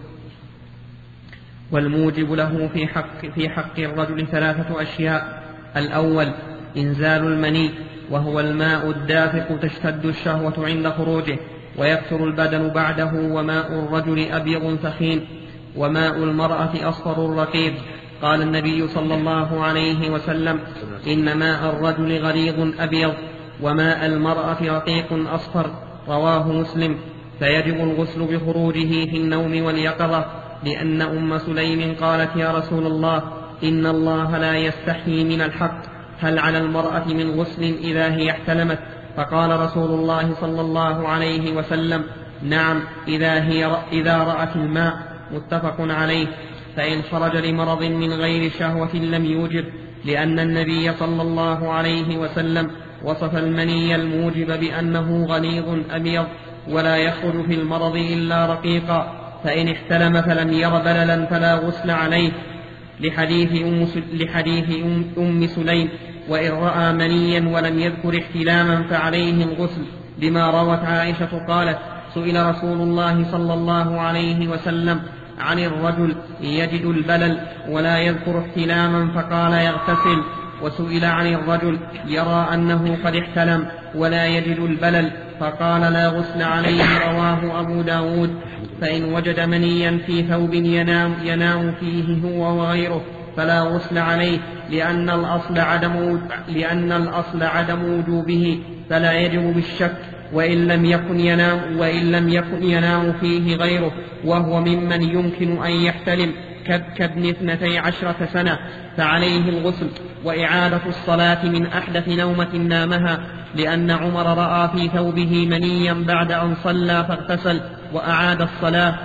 والموجب له في حق, في حق الرجل ثلاثة أشياء: الأول إنزال المني، وهو الماء الدافق تشتد الشهوة عند خروجه ويكثر البدن بعده، وماء الرجل أبيض ثخين، وماء المرأة أصفر رقيق. قال النبي صلى الله عليه وسلم: إن ماء الرجل غليظ أبيض، وماء المرأة رقيق أصفر. رواه مسلم. فيجب الغسل بخروجه في النوم واليقظة، لأن أم سليم قالت: يا رسول الله، إن الله لا يستحيي من الحق، هل على المرأة من غسل إذا هي احتلمت؟ فقال رسول الله صلى الله عليه وسلم: نعم، إذا, هي إذا رأت الماء. متفق عليه. فإن خرج لمرض من غير شهوة لم يوجب، لأن النبي صلى الله عليه وسلم وصف المني الموجب بأنه غليظ أبيض ولا يخرج في المرض إلا رقيقا، فإن احتلم فلم ير بللا فلا غسل عليه، لحديث أم, لحديث أم, أم سليم: وإن رأى منيا ولم يذكر احتلاما فعليه الغسل، لما روت عائشة قالت: سئل رسول الله صلى الله عليه وسلم عن الرجل يجد البلل ولا يذكر احتلاما فقال: يغتسل. وسئل عن الرجل يرى أنه قد احتلم ولا يجد البلل فقال: لا غسل عليه. رواه أبو داود. فإن وجد منيا في ثوب ينام, ينام فيه هو وغيره فلا غسل عليه، لأن الأصل عدم, لأن الأصل عدم وجوبه، فلا يجب بالشك. وإن لم يكن ينام, وإن لم يكن ينام فيه غيره وهو ممن يمكن أن يحتلم كابن اثنتي عشرة سنة فعليه الغسل وإعادة الصلاة من أحدث نومة نامها، لأن عمر رأى في ثوبه منيا بعد أن صلى فاغتسل وأعاد الصلاة.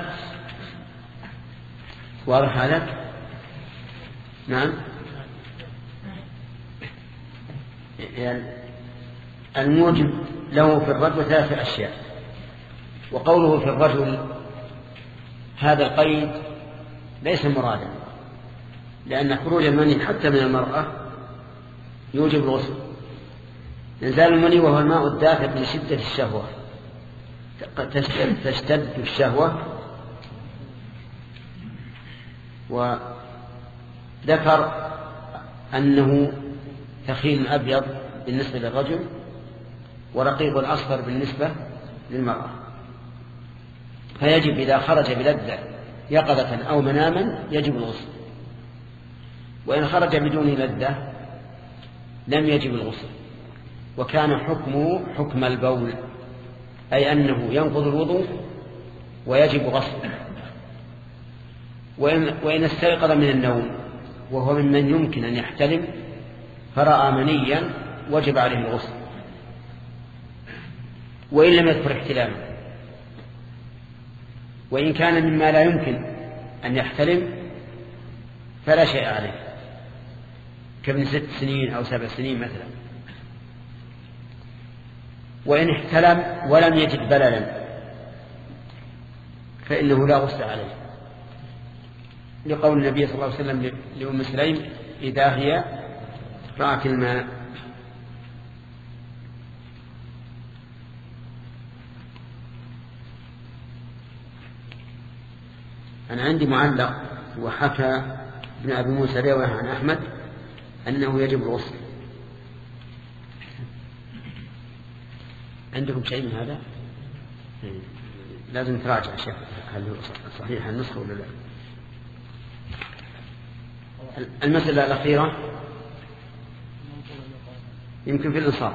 واضح هذا؟ نعم. يعني الموجب له في الرجل ثلاث أشياء. وقوله في الرجل هذا القيد ليس مرادا، لأن خروج المني حتى من المرأة يوجب الغسل. إنزال المني وهو الماء الدافق لشدة الشهوة، تشتد الشهوة. وذكر أنه ثخين أبيض بالنسبة للرجل ورقيق أصفر بالنسبة للمرأة، فيجب إذا خرج بلذة يقظة أو مناما يجب الغسل، وإن خرج بدون لذة لم يجب الغسل. وكان حكمه حكم البول، أي أنه ينقض الوضوء ويجب غسله. وإن, وإن استيقظ من النوم وهو ممن يمكن أن يحتلم فرأى منيا وجب عليه الغسل، وإن لم يذكر احتلاما. وإن كان مما لا يمكن أن يحتلم فلا شيء عليه، كابن ست سنين أو سبع سنين مثلا. وإن احتلم ولم يجد بللا فإنه لا غسل عليه، لقول النبي صلى الله عليه وسلم لأم سليم: إذا هي رأت الماء. أنا عندي معلق، وحكى ابن أبي موسى رواية عن أحمد أنه يجب الغسل. عندكم شيء من هذا؟ لازم تراجع شيخ هل صحيح النسخة ولا لا. المسألة الأخيرة يمكن في الإنصاف.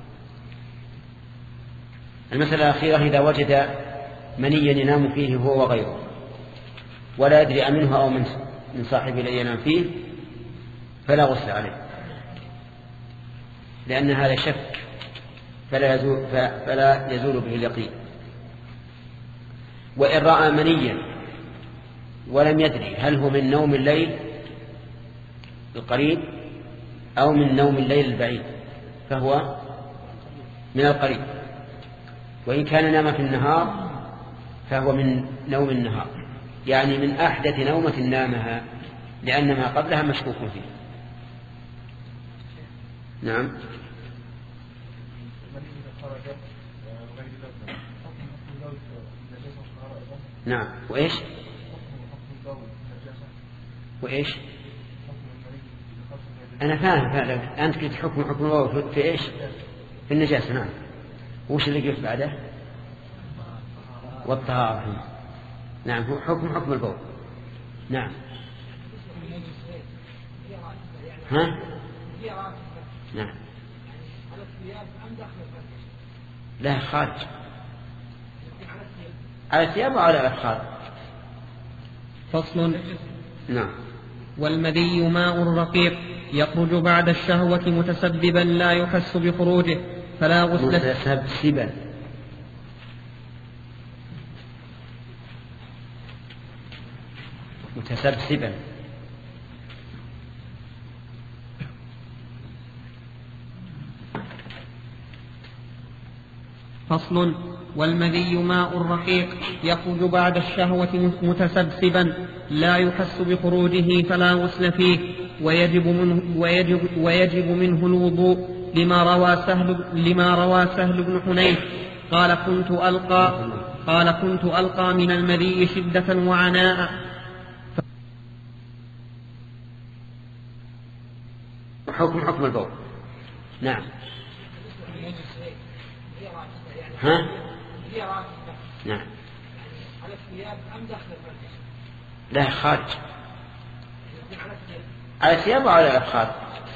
المسألة الأخيرة: إذا وجد منيا ينام فيه هو وغيره ولا يدري أمنه أو من صاحبه الذي ينام فيه فلا غسل عليه، لأن هذا شك فلا يزول, فلا يزول به اليقين. وإن رأى منيا ولم يدري هل هو من نوم الليل القريب أو من نوم الليل البعيد فهو من القريب. وإن كان نام في النهار فهو من نوم النهار، يعني من أحدث نومة نامها، لأن ما قبلها مشكوك فيه. نعم. خرجت غير لبنة حكم حكم البول نجاسة الطهارة أيضا. نعم. وإيش؟ حكم حكم البول نجاسة. وإيش؟ حكم المريض بخصم أنا فاهم فعلا. أنت قلت حكم حكم البول في إيش؟ في النجاسة. نعم. وش اللي قلت بعده؟ والطهارة. نعم. هو حكم حكم البول. نعم. ها؟ نعم. لا خارج. على الثياب وعلى الأفخاذ. فصل. نعم. والمذي ماء رقيق يخرج بعد الشهوة متسببا لا يحس بخروجه فلا غسل. متسبسبا. متسبسبا. فصل. والمذي ماء رقيق يخرج بعد الشهوة متسبسبا لا يحس بخروجه فلا غسل فيه ويجب منه, ويجب ويجب منه الوضوء لما روى سهل لما روى سهل بن حنيف قال كنت ألقى قال كنت ألقى من المذي شدة وعناء. حكم حكم البول. نعم. ها؟ نعم. لا خارج. على الثياب وعلى الأفخاذ.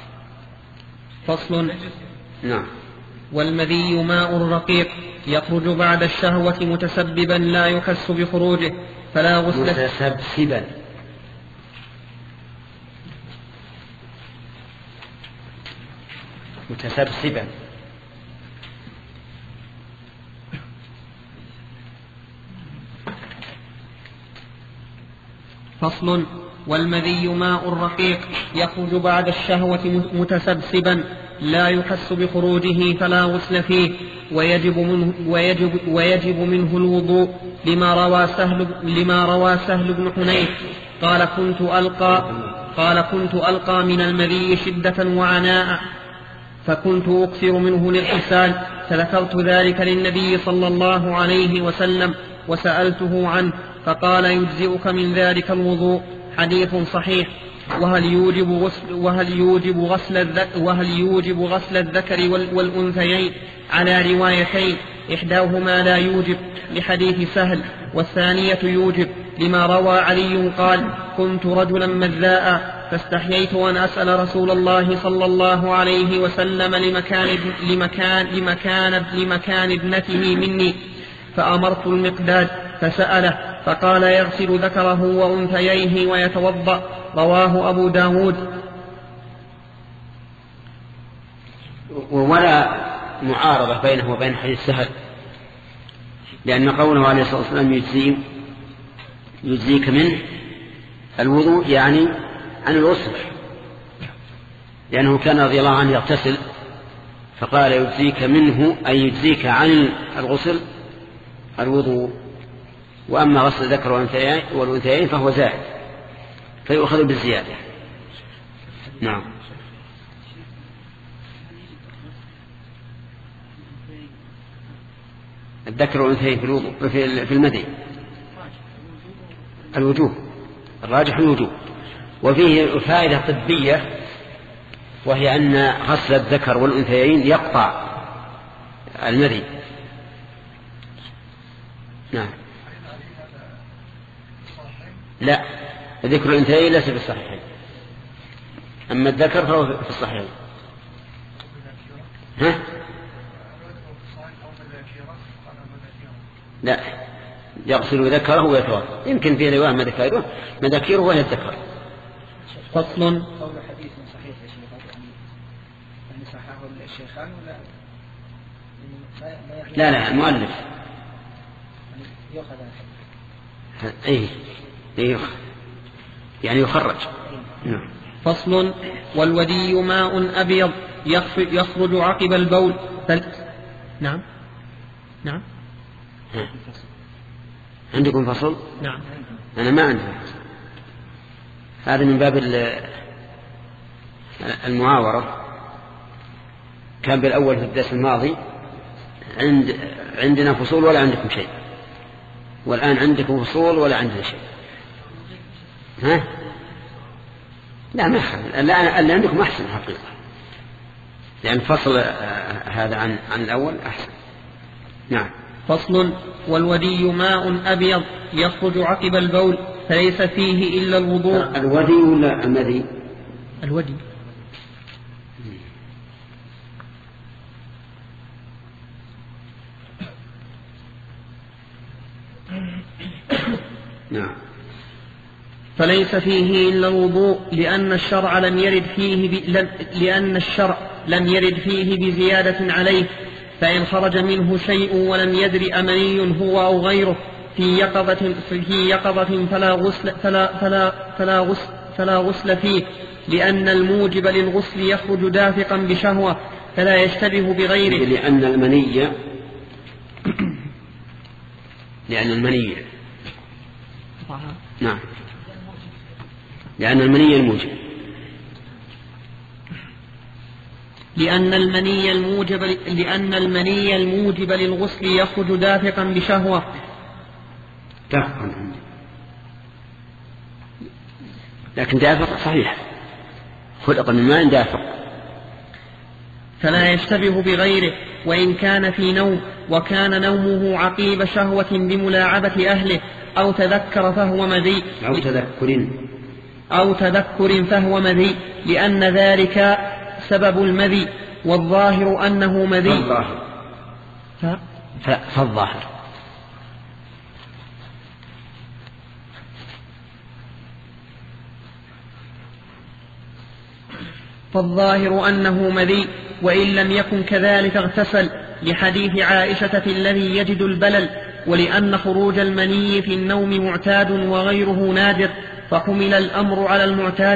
فصل. نعم. والمذي ماء رقيق يخرج بعد الشهوة متسببا لا يحس بخروجه فلا غسل. متسبسبا. متسبسبا. فصل. والمذي ماء رقيق يخرج بعد الشهوة متسبسبا لا يحس بخروجه فلا غسل فيه ويجب منه, ويجب ويجب منه الوضوء لما روى سهل لما روى سهل بن حنيف قال كنت ألقى قال كنت ألقى من المذي شدة وعناء فكنت أكثر منه للإرسال فذكرت ذلك للنبي صلى الله عليه وسلم وسألته عنه فقال يجزئك من ذلك الوضوء. حديث صحيح. وهل يوجب غسل وهل يوجب غسل الذكر وهل يوجب غسل الذكر والأنثيين على روايتين إحداهما لا يوجب لحديث سهل والثانية يوجب لما روى علي قال كنت رجلا مذاء فاستحييت أن أسأل رسول الله صلى الله عليه وسلم لمكان لمكان لمكان لمكان ابنته مني فأمرت المقداد فسأله فقال يغسل ذكره وأنثييه ويتوضأ. رواه أبو داود. ولا معارضة بينه وبين حديث سهل لأن قوله عليه الصلاة والسلام يجزي يجزيك منه الوضوء يعني عن الغسل لأنه كان رضي الله عنه يغتسل فقال يجزيك منه أي يجزيك عن الغسل الوضوء. وأما غسل الذكر والأنثيين فهو زائد فيؤخذ بالزيادة. نعم. الذكر والأنثيين في الوضوء في المذي الوجوب الراجح الوجوب. وفيه فائدة طبية وهي أن غسل الذكر والأنثيين يقطع المذي. نعم. لا ذكر الأنثيين ليس بالصحيحين أما الذكر فهو في الصحيحين. ها؟ لا يغسل ذكره ويتوضا يمكن في رواية مذاكيره مذاكيره وهي الذكر. فصل. قول حديث صحيح يا شيخ أن صححه الشيخان ولا لا لا المؤلف يأخذ أي يأخذ يعني يخرج. نعم. فصل. والودي ماء أبيض يخرج عقب البول فل... نعم نعم ها. عندكم فصل؟ نعم. أنا ما عندي فصل. هذا من باب المعاورة كان بالأول في الدرس الماضي عند عندنا فصول ولا عندكم شيء، والآن عندكم فصول ولا عندنا شيء. ها؟ لا ما لا اللي عندكم أحسن حقيقة، لأن فصل هذا عن عن الأول أحسن. نعم. فصل. والودي ماء أبيض يخرج عقب البول فليس فيه إلا الوضوء. الودي ولا المذي؟ الودي. نعم. فليس فيه إلا الوضوء لأن الشرع لم يرد فيه ب... لم... لأن الشرع لم يرد فيه بزيادة عليه، فإن خرج منه شيء ولم يدر أمني هو أو غيره في يقظة في يقظة فلا غسل فلا فلا فلا غسل فلا غسل فيه، لأن الموجب للغسل يخرج دافقا بشهوة فلا يشتبه بغيره. لأن المني لأن المني نعم لأن المني الموجب لأن المني الموجب لأن المني الموجب للغسل يخرج دافقا بشهوة. دافقا لكن دافق صحيح، خلق من ماء دافق. فلا يشتبه بغيره، وإن كان في نوم وكان نومه عقيب شهوة بملاعبة أهله أو تذكر فهو مذي أو تذكر أو تذكر فهو مذي، لأن ذلك سبب المذي، والظاهر أنه مذي. فالظاهر ف... ف... فالظاهر فالظاهر أنه مذي، وإن لم يكن كذلك اغتسل، لحديث عائشة في الذي يجد البلل، ولأن خروج المني في النوم معتاد وغيره نادر، فحمل الأمر على المعتاد.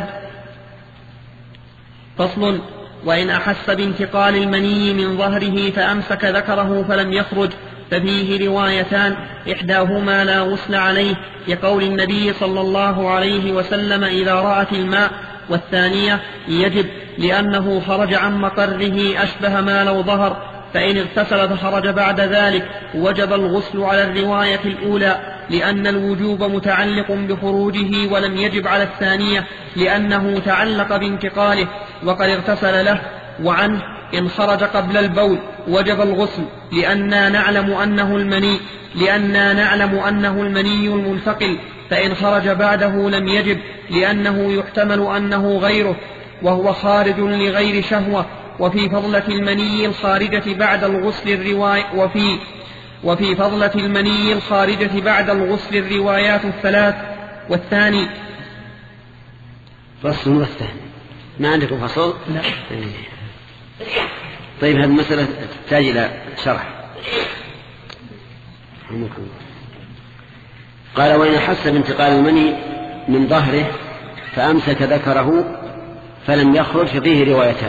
فصل. وإن أحس بانتقال المني من ظهره فأمسك ذكره فلم يخرج ففيه روايتان، إحداهما لا غسل عليه لقول النبي صلى الله عليه وسلم إذا رأت الماء، والثانية يجب لأنه خرج عن مقره أشبه ما لو ظهر، فإن اغتسل فخرج بعد ذلك وجب الغسل على الرواية الأولى، لأن الوجوب متعلق بخروجه ولم يجب على الثانية لأنه تعلق بانتقاله وقد اغتسل له. وعنه إن خرج قبل البول وجب الغسل لأننا نعلم أنه المني لأننا نعلم أنه المني المنتقل، فإن خرج بعده لم يجب لأنه يحتمل أنه غيره وهو خارج لغير شهوة. وفي فضلة المني الخارجة بعد الغسل الرواية وفي وفي فضلة المني الخارجة بعد الغسل الروايات الثلاث. والثاني فصل والثاني. ما عندكم فصل؟ لا. طيب هذه المسألة تحتاج إلى شرح. قال وإن أحس بانتقال المني من ظهره فأمسك ذكره فلم يخرج فيه روايتان،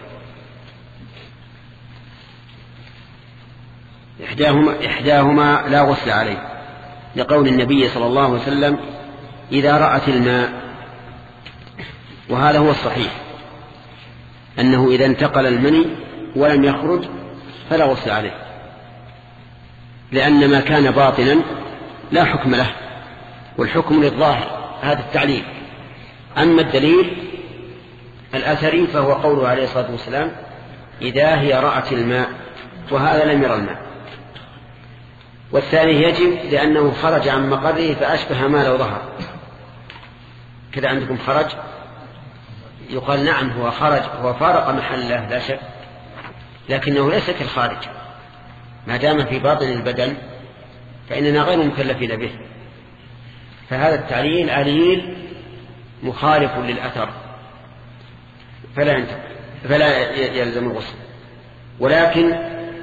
إحداهما, إحداهما لا غسل عليه لقول النبي صلى الله عليه وسلم إذا رأت الماء، وهذا هو الصحيح أنه إذا انتقل المني ولم يخرج فلا غسل عليه، لأن ما كان باطنا لا حكم له، والحكم للظاهر، هذا التعليل. أما الدليل الأثري فهو قوله عليه الصلاة والسلام إذا هي رأت الماء، وهذا لم يرى الماء. والثاني يجب لأنه خرج عن مقره فأشبه ما لو ظهر. كذا عندكم خرج يقال نعم هو خرج، هو فارق محله لا شك، لكنه ليس كالخارج، ما دام في باطن البدن فإننا غير مكلفين به. فهذا التعليل عليل مخالف للأثر، فلا فلا يلزم الغسل. ولكن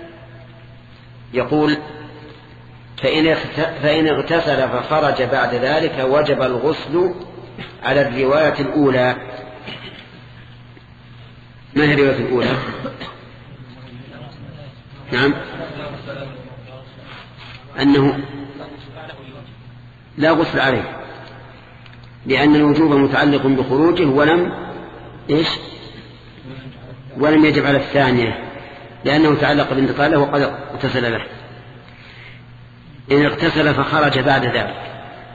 يقول فإن اغتسل فخرج بعد ذلك وجب الغسل على الرواية الأولى. ما هي الرواية الأولى؟ نعم أنه لا غسل عليه، لأن الوجوب متعلق بخروجه ولم إيش ولم يجب على الثانية لأنه تعلق بانتقاله وقد اغتسل له. إن اغتسل فخرج بعد ذلك،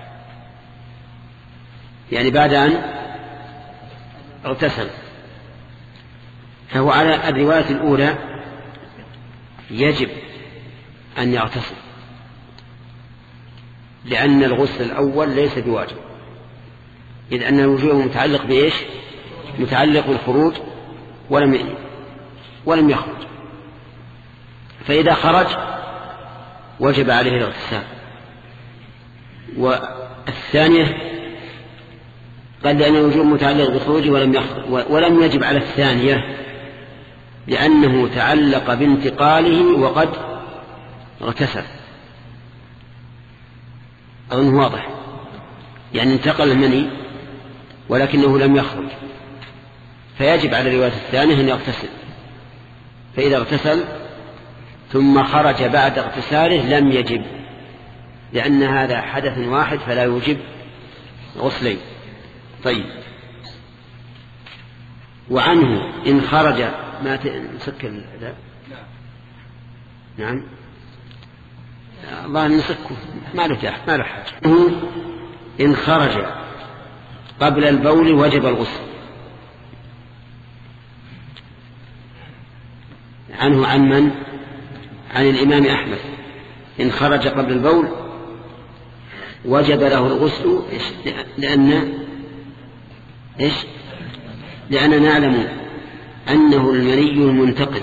يعني بعد أن اغتسل، فهو على الرواية الأولى يجب أن يغتسل، لأن الغسل الأول ليس بواجب، إذ أن الوجوب متعلق بإيش؟ متعلق بالخروج ولم ولم يخرج، فإذا خرج وجب عليه الاغتسال. والثانية قال لأن الوجوب متعلق بخروجه ولم يخرج، ولم يجب على الثانية لأنه تعلق بانتقاله وقد اغتسل. أظن واضح، يعني انتقل المني ولكنه لم يخرج، فيجب على الرواية الثانية أن يغتسل. فإذا اغتسل ثم خرج بعد اغتساله لم يجب، لأن هذا حدث واحد فلا يوجب غسلين. طيب، وعنه إن خرج ما نسكر لا نعم الله نسكه ما له تحت ما له حاجة. إن خرج قبل البول وجب الغسل. عنه عن من؟ عن الإمام أحمد، إن خرج قبل البول وجب له الغسل. لأن إيش؟ لأننا نعلم أنه المني المنتقل.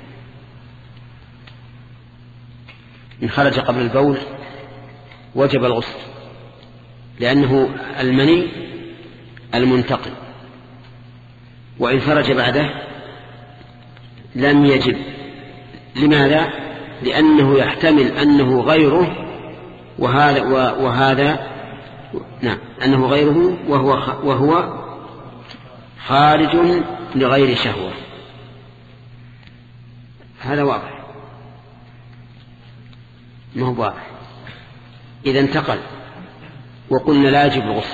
إن خرج قبل البول وجب الغسل لأنه المني المنتقل، وإن خرج بعده لم يجب. لماذا؟ لأنه يحتمل أنه غيره، وهذا وهذا نعم أنه غيره وهو وهو خارج لغير شهوة. هذا واضح؟ ما هو واضح؟ إذا انتقل وقلنا لا يجب الغسل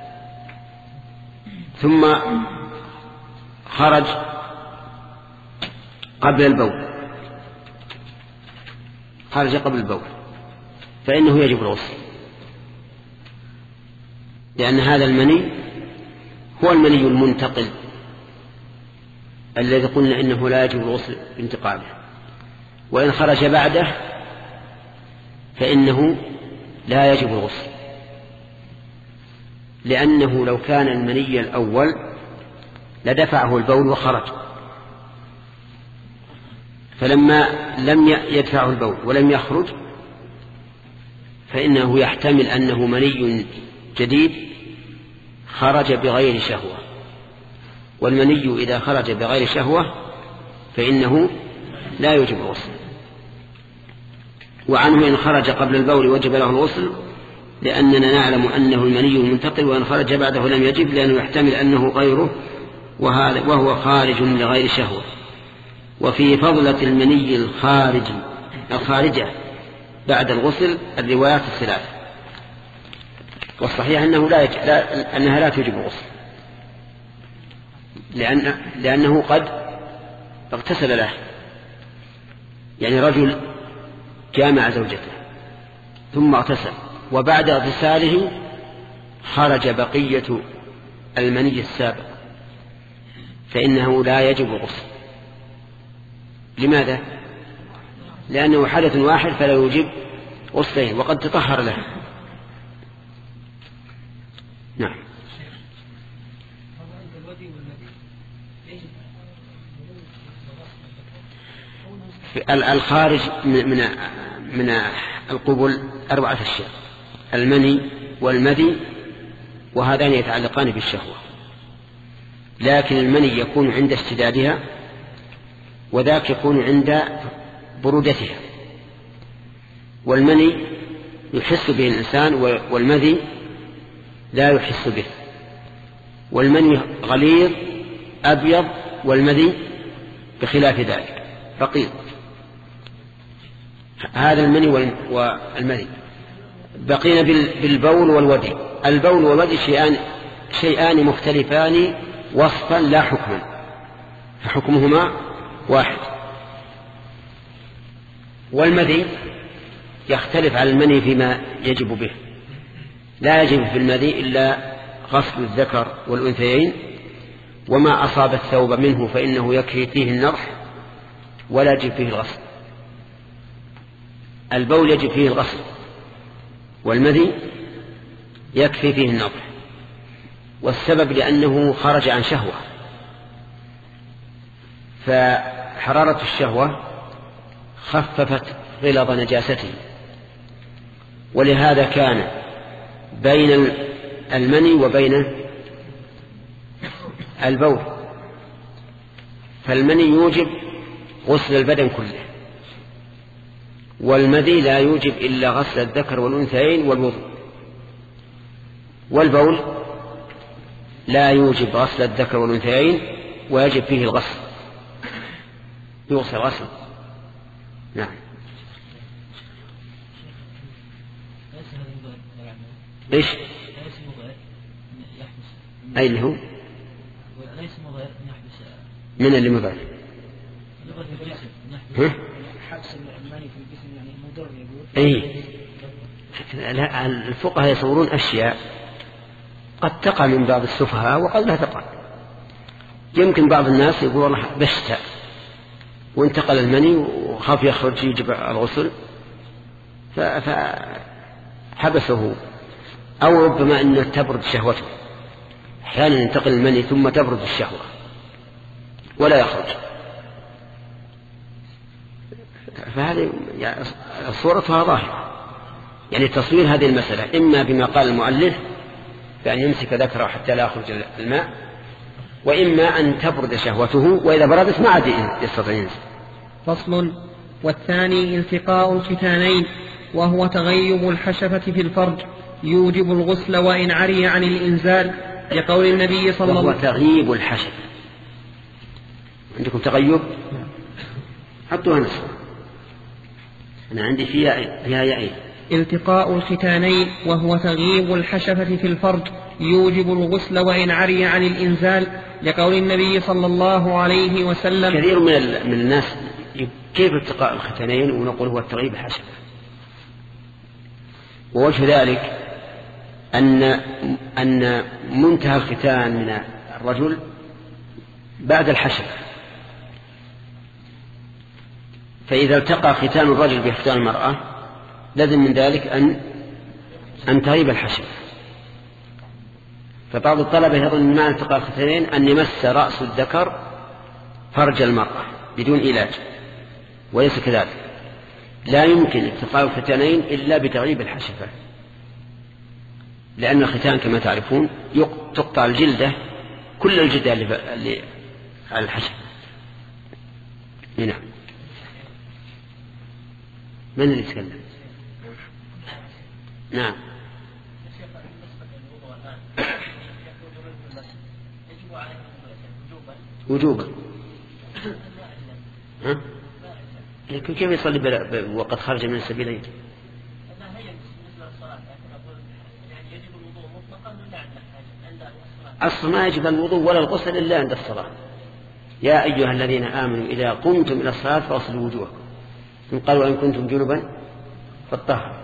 ثم خرج قبل البول خرج قبل البول فإنه يجب الغسل، لأن هذا المني هو المني المنتقل الذي قلنا إنه لا يجب الغسل بانتقاله. وإن خرج بعده فإنه لا يجب الغسل، لأنه لو كان المني الأول لدفعه البول وخرج، فلما لم يدفعه البول ولم يخرج فإنه يحتمل أنه مني جديد خرج بغير شهوة، والمني إذا خرج بغير شهوة فإنه لا يوجب الغسل. وعنه إن خرج قبل البول وجب له الغسل، لأننا نعلم أنه المني المنتقل، وإن خرج بعده لم يجب لأنه يحتمل أنه غيره وهو خارج لغير شهوة. وفي فضلة المني الخارج الخارجة بعد الغسل الروايات الثلاث، والصحيح أنه لا, يج... لا أنها لا توجب الغسل، لأن... لأنه قد اغتسل له. يعني رجل جامع زوجته ثم اغتسل، وبعد اغتساله خرج بقية المني السابق، فإنه لا يجب الغسل. لماذا؟ لأنه حدث واحد فلا يوجب غسلين وقد تطهر له. نعم. الخارج من من القبل أربعة أشياء: المني والمذي، وهذان يتعلقان بالشهوة، لكن المني يكون عند اشتدادها وذاك يكون عند برودتها. والمني يحس به الإنسان والمذي لا يحس به. والمني غليظ أبيض والمذي بخلاف ذلك رقيق. هذا المني والمذي. بقينا بالبول والودي. البول والودي شيئان, شيئان مختلفان وصفا لا حكما، فحكمهما واحد. والمذي يختلف على المني فيما يجب به. لا يجب في المذي إلا غسل الذكر والأنثيين، وما أصاب الثوب منه فإنه يكفي فيه النضح ولا يجب فيه الغسل. البول يجب فيه الغسل، والمذي يكفي فيه النضح، والسبب لأنه خرج عن شهوة، فحرارة الشهوة خففت غلظ نجاسته، ولهذا كان بين المني وبين البول. فالمني يوجب غسل البدن كله، والمذي لا يوجب إلا غسل الذكر والأنثيين والوضوء. والبول لا يوجب غسل الذكر والأنثيين ويجب فيه الغسل، يغسل غسل. نعم. ليش؟ أي اللي هو من اللي مضر؟ أي الفقهاء يصورون أشياء قد تقع من بعض السفهاء وقد لا تقع. يمكن بعض الناس يقول والله بشتى وانتقل المني وخاف يخرج يجب الغسل فحبسه، أو ربما أنه تبرد شهوته. أحيانا ينتقل المني ثم تبرد الشهوة ولا يخرج، فهذه يعني صورتها ظاهرة. يعني تصوير هذه المسألة إما بما قال المؤلف بأن يمسك ذكره حتى لا يخرج الماء، وإما أن تبرد شهوته، وإذا بردت ما عاد يستطيع ينزل. فصل. والثاني التقاء الختانين، وهو تغيب الحشفة في الفرج، يوجب الغسل وإن عري عن الإنزال، لقول النبي صلى الله عليه وسلم. وهو تغيب الحشفة. عندكم تغيب؟ حطوها نصف. أنا عندي فيها فيها يعين. التقاء الختانين وهو تغيب الحشفة في الفرج يوجب الغسل وإن عري عن الإنزال، لقول النبي صلى الله عليه وسلم. كثير من من الناس كيف التقاء الختانين ونقول هو التغيب الحشفة، ووجه ذلك أن أن منتهى الختان من الرجل بعد الحشفة، فإذا التقى ختان الرجل بختان المرأة لازم من ذلك أن أن تغيب الحشفة. فبعض الطلبة يظن من معنى التقاء الختانين أن يمس رأس الذكر فرج المرأة بدون علاج، وليس كذلك. لا يمكن التقاء الختانين إلا بتغييب الحشفة، لأن الختان كما تعرفون تقطع الجلدة، كل الجلدة اللي على الحشفة. هنا من اللي يتكلم؟ نعم. وجوبا. ها؟ لكن كيف يصلي وقد خرج من السبيلين؟ أصلا ما يجب الوضوء ولا الغسل إلا عند الصلاة. يا أيها الذين آمنوا إذا قمتم إلى الصلاة فاغسلوا وجوهكم. إن قالوا إن كنتم جنبا فاطهروا.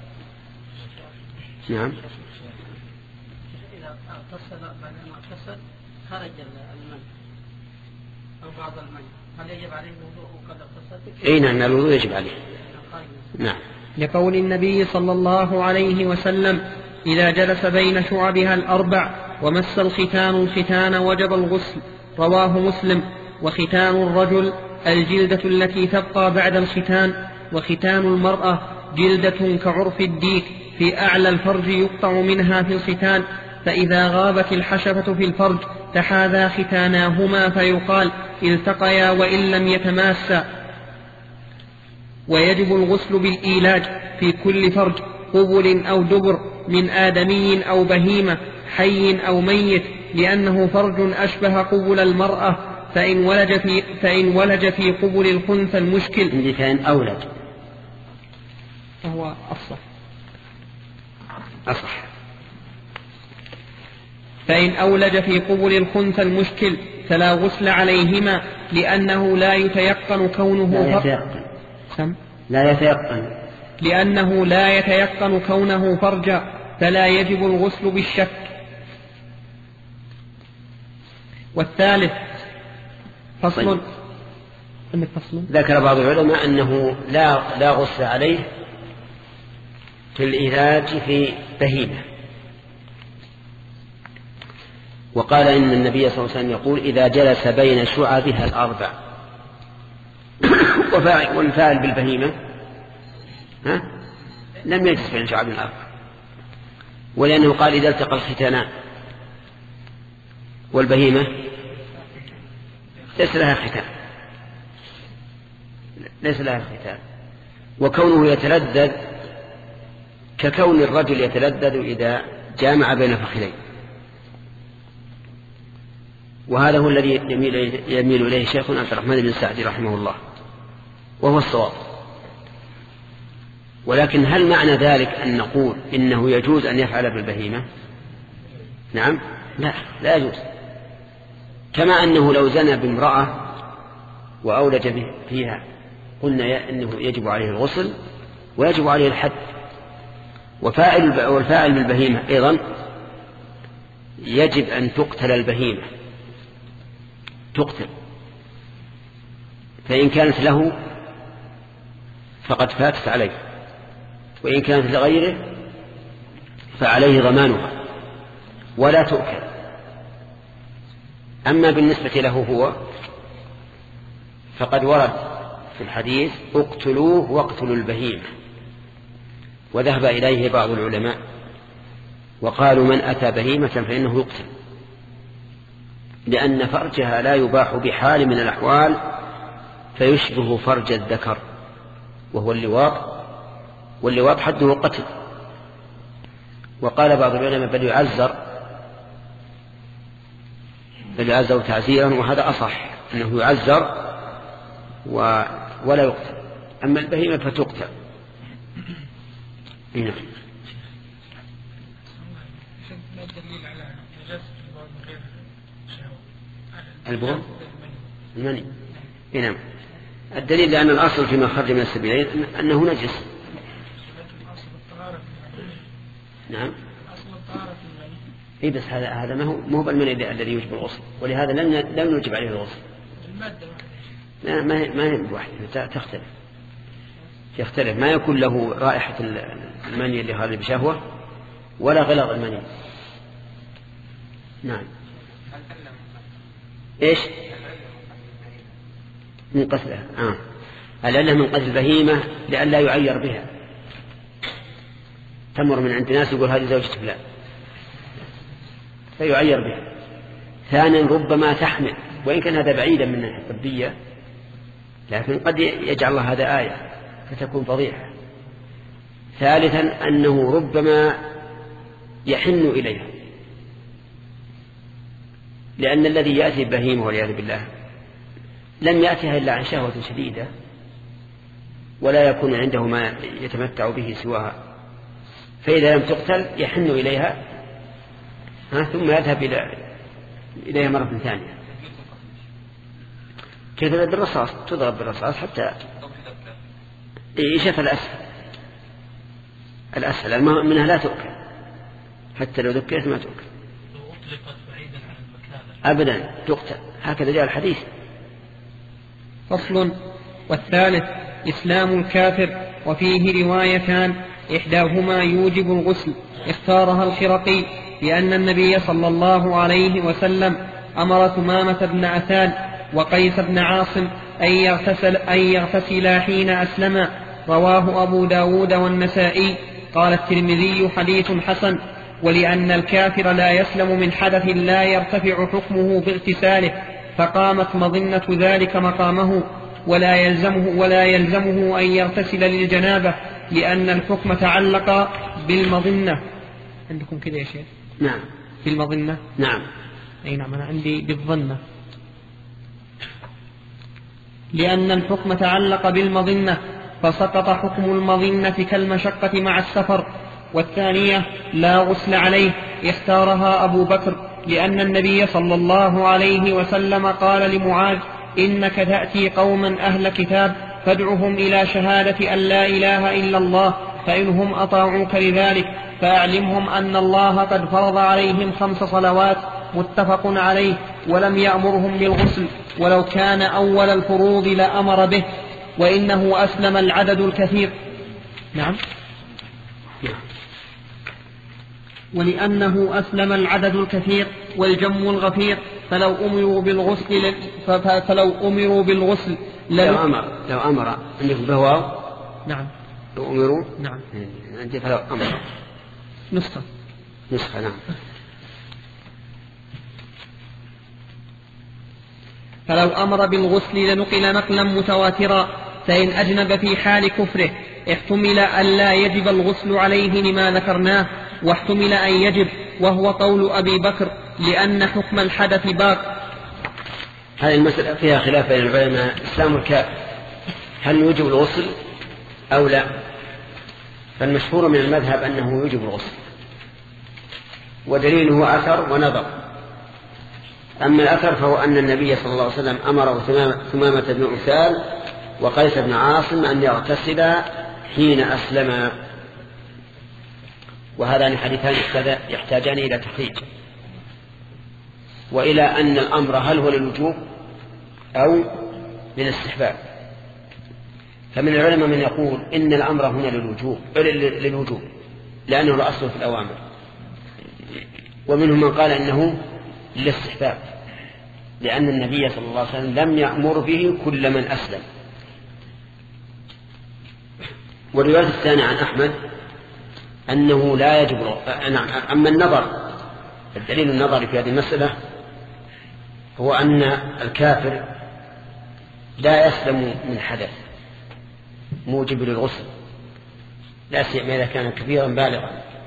نعم. إذا اغتسل بعد ما اغتسل خرج المني أو بعض المني، هل يجب عليه الوضوء قد اغتسل؟ أي نعم، الوضوء يجب عليه. نعم. لقول النبي صلى الله عليه وسلم: إذا جلس بين شعبها الأربع ومس الختان الختان وجب الغسل. رواه مسلم. وختان الرجل الجلدة التي تبقى بعد الختان، وختان المرأة جلدة كعرف الديك في أعلى الفرج يقطع منها في الختان، فإذا غابت الحشفة في الفرج تحاذى ختاناهما فيقال التقيا وإن لم يتماسا. ويجب الغسل بالإيلاج في كل فرج، قبل أو دبر، من آدمي أو بهيمة، حي أو ميت، لأنه فرج أشبه قبل المرأة، فإن ولج في, فإن ولج في قبل الخنثى المشكل. عندي فإن أولج فهو أصح. أصح. فإن أولج في قبل الخنثى المشكل فلا غسل عليهما، لأنه لا يتيقن كونه لا يتيقن. سم؟ لا يتيقن لأنه لا يتيقن كونه فرجا فلا يجب الغسل بالشك. والثالث فصل. طيب. فصل ذكر بعض العلماء أنه لا, لا غسل عليه في الإيلاج في بهيمة، وقال إن النبي صلى الله عليه وسلم يقول إذا جلس بين شعبها الأربع والفاعل بالبهيمة ها؟ لم يجلس بين شعبها الأربع، ولأنه قال إذا التقى الختانان، والبهيمة ليس لها ختان ليس لها ختان وكونه يتلذذ ككون الرجل يتلذذ إذا جامع بين فخذين، وهذا هو الذي يميل, يميل إليه شيخنا عبد الرحمن بن سعدي رحمه الله، وهو الصواب. ولكن هل معنى ذلك أن نقول إنه يجوز أن يفعل بالبهيمة؟ نعم، لا لا يجوز. كما أنه لو زنى بامرأة وأولج فيها قلنا إنه يجب عليه الغسل ويجب عليه الحد، وفاعل والفاعل بالبهيمة أيضا يجب أن تقتل البهيمة، تقتل، فإن كانت له فقد فاتت عليه، وإن كانت لغيره فعليه ضمانها ولا تؤكل. أما بالنسبة له هو فقد ورد في الحديث اقتلوه واقتلوا البهيمة، وذهب إليه بعض العلماء وقالوا من أتى بهيمة فإنه يقتل، لأن فرجها لا يباح بحال من الأحوال فيشبه فرج الذكر وهو اللواط، واللواط حده قتل. وقال بعض العلماء بل يعزر بل يعزر تعزيرا، وهذا أصح أنه يعزر ولا يقتل. أما البهيمة فتقتل. هنا البول المني. نعم، الدليل لأن الأصل فيما خرج من السبيلين أنه نجس. نعم، إيه بس هذا هذا ما هو مو بالمني الذي يوجب الغسل، ولهذا لم لم نوجب عليه الغسل. لا، ما هي ما هي واحدة، تختلف يختلف، ما يكون له رائحة المني اللي خارج بشهوة ولا غلظ المني. نعم. إيش من قتلها؟ آه. العلة من قتل البهيمة لئلا يعير بها، تمر من عند ناس يقول هذه زوجة فلان فيعير بها. ثانيا ربما تحمل، وإن كان هذا بعيدا من الناحية الطبية لكن قد يجعل الله هذا آية فتكون فضيحة. ثالثا أنه ربما يحن إليها، لأن الذي يأتي بهيمة والعياذ بالله لم يأتها إلا عن شهوة شديدة ولا يكون عنده ما يتمتع به سواها، فإذا لم تقتل يحن إليها ها ثم يذهب إلى إليها مرة ثانية. كيف بالرصاص، تضرب بالرصاص حتى يشف الأسفل الأسفل منها لا تؤكل، حتى لو ذكرت ما تؤكل أبدا، تقتل. هكذا جاء الحديث. فصل. والثالث إسلام الكافر، وفيه روايتان إحداهما يوجب الغسل اختارها الخرقي، لأن النبي صلى الله عليه وسلم أمر ثمامة بن عثال وقيس بن عاصم أن يغتسل أن يغتسلا حين أسلما، رواه أبو داود والنسائي. قال الترمذي حديث حسن. ولأن الكافر لا يسلم من حدث لا يرتفع حكمه باغتساله، فقامت مظنة ذلك مقامه، ولا يلزمه, ولا يلزمه أن يغتسل للجنابة، لأن الحكم تعلق بالمظنة. عندكم كده يا شيخ؟ نعم، بالمظنة. نعم. أي نعم، أنا عندي بالظنة. لأن الحكم تعلق بالمظنة فسقط حكم المظنة كالمشقة مع السفر. والثانية لا غسل عليه اختارها أبو بكر، لأن النبي صلى الله عليه وسلم قال لمعاذ إنك تأتي قوما أهل كتاب فادعهم إلى شهادة أن لا إله إلا الله، فإنهم أطاعوك لذلك فأعلمهم أن الله قد فرض عليهم خمس صلوات متفق عليه، ولم يأمرهم بالغسل، ولو كان أول الفروض لأمر به، وإنه أسلم العدد الكثير. نعم. ولأنه أسلم العدد الكثير والجم الغفير، فلو أمروا بالغسل فلو أمروا بالغسل لو أمر لو أمر عندكم بهواو. نعم. لو أمروا. نعم. عندي فلو أمر. نسخة. نسخة نعم. فلو أمر بالغسل لنقل نقلا متواترا، فإن أجنب في حال كفره احتمل أن لا يجب الغسل عليه لما ذكرناه، واحتمل أن يجب، وهو قول أبي بكر، لأن حكم الحدث باق. هذه المسألة فيها خلاف بين العلماء. إسلام الكافر هل يوجب الغسل أو لا؟ فالمشهور من المذهب أنه يوجب الغسل، ودليله أثر ونظر. أما الأثر فهو أن النبي صلى الله عليه وسلم أمر ثمامة بن أسال وقيس بن عاصم أن يغتسلا حين أسلم، وهذان حديثان يحتاجان إلى تخريج، وإلى أن الأمر هل هو للوجوب أو للاستحباب. فمن العلماء من يقول إن الأمر هنا للوجوب للوجوب لأنه الأصل في الأوامر، ومنهم من قال إنه للاستحباب لأن النبي صلى الله عليه وسلم لم يأمر به كل من أسلم. والرواية الثانية عن أحمد أنه لا يجب. نعم. أما النظر، الدليل النظري في هذه المسألة هو أن الكافر لا يسلم من حدث موجب للغسل، لا سيما إذا كان كبيرا بالغا،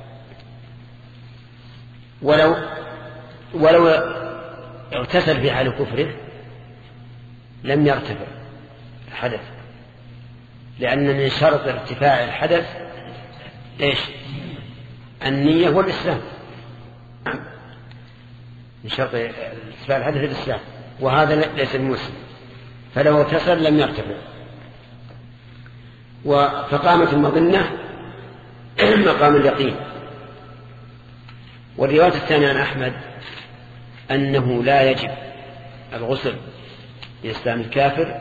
ولو ولو اغتسل في حال كفره لم يرتفع الحدث، لأن من شرط ارتفاع الحدث إيش؟ النية والإسلام. من شرط ارتفاع الحدث الإسلام، وهذا ليس المسلم، فلو اغتسل لم يرتفع. فقامت المظنة مقام اليقين. والرواية الثانية عن أحمد أنه لا يجب الغسل لإسلام الكافر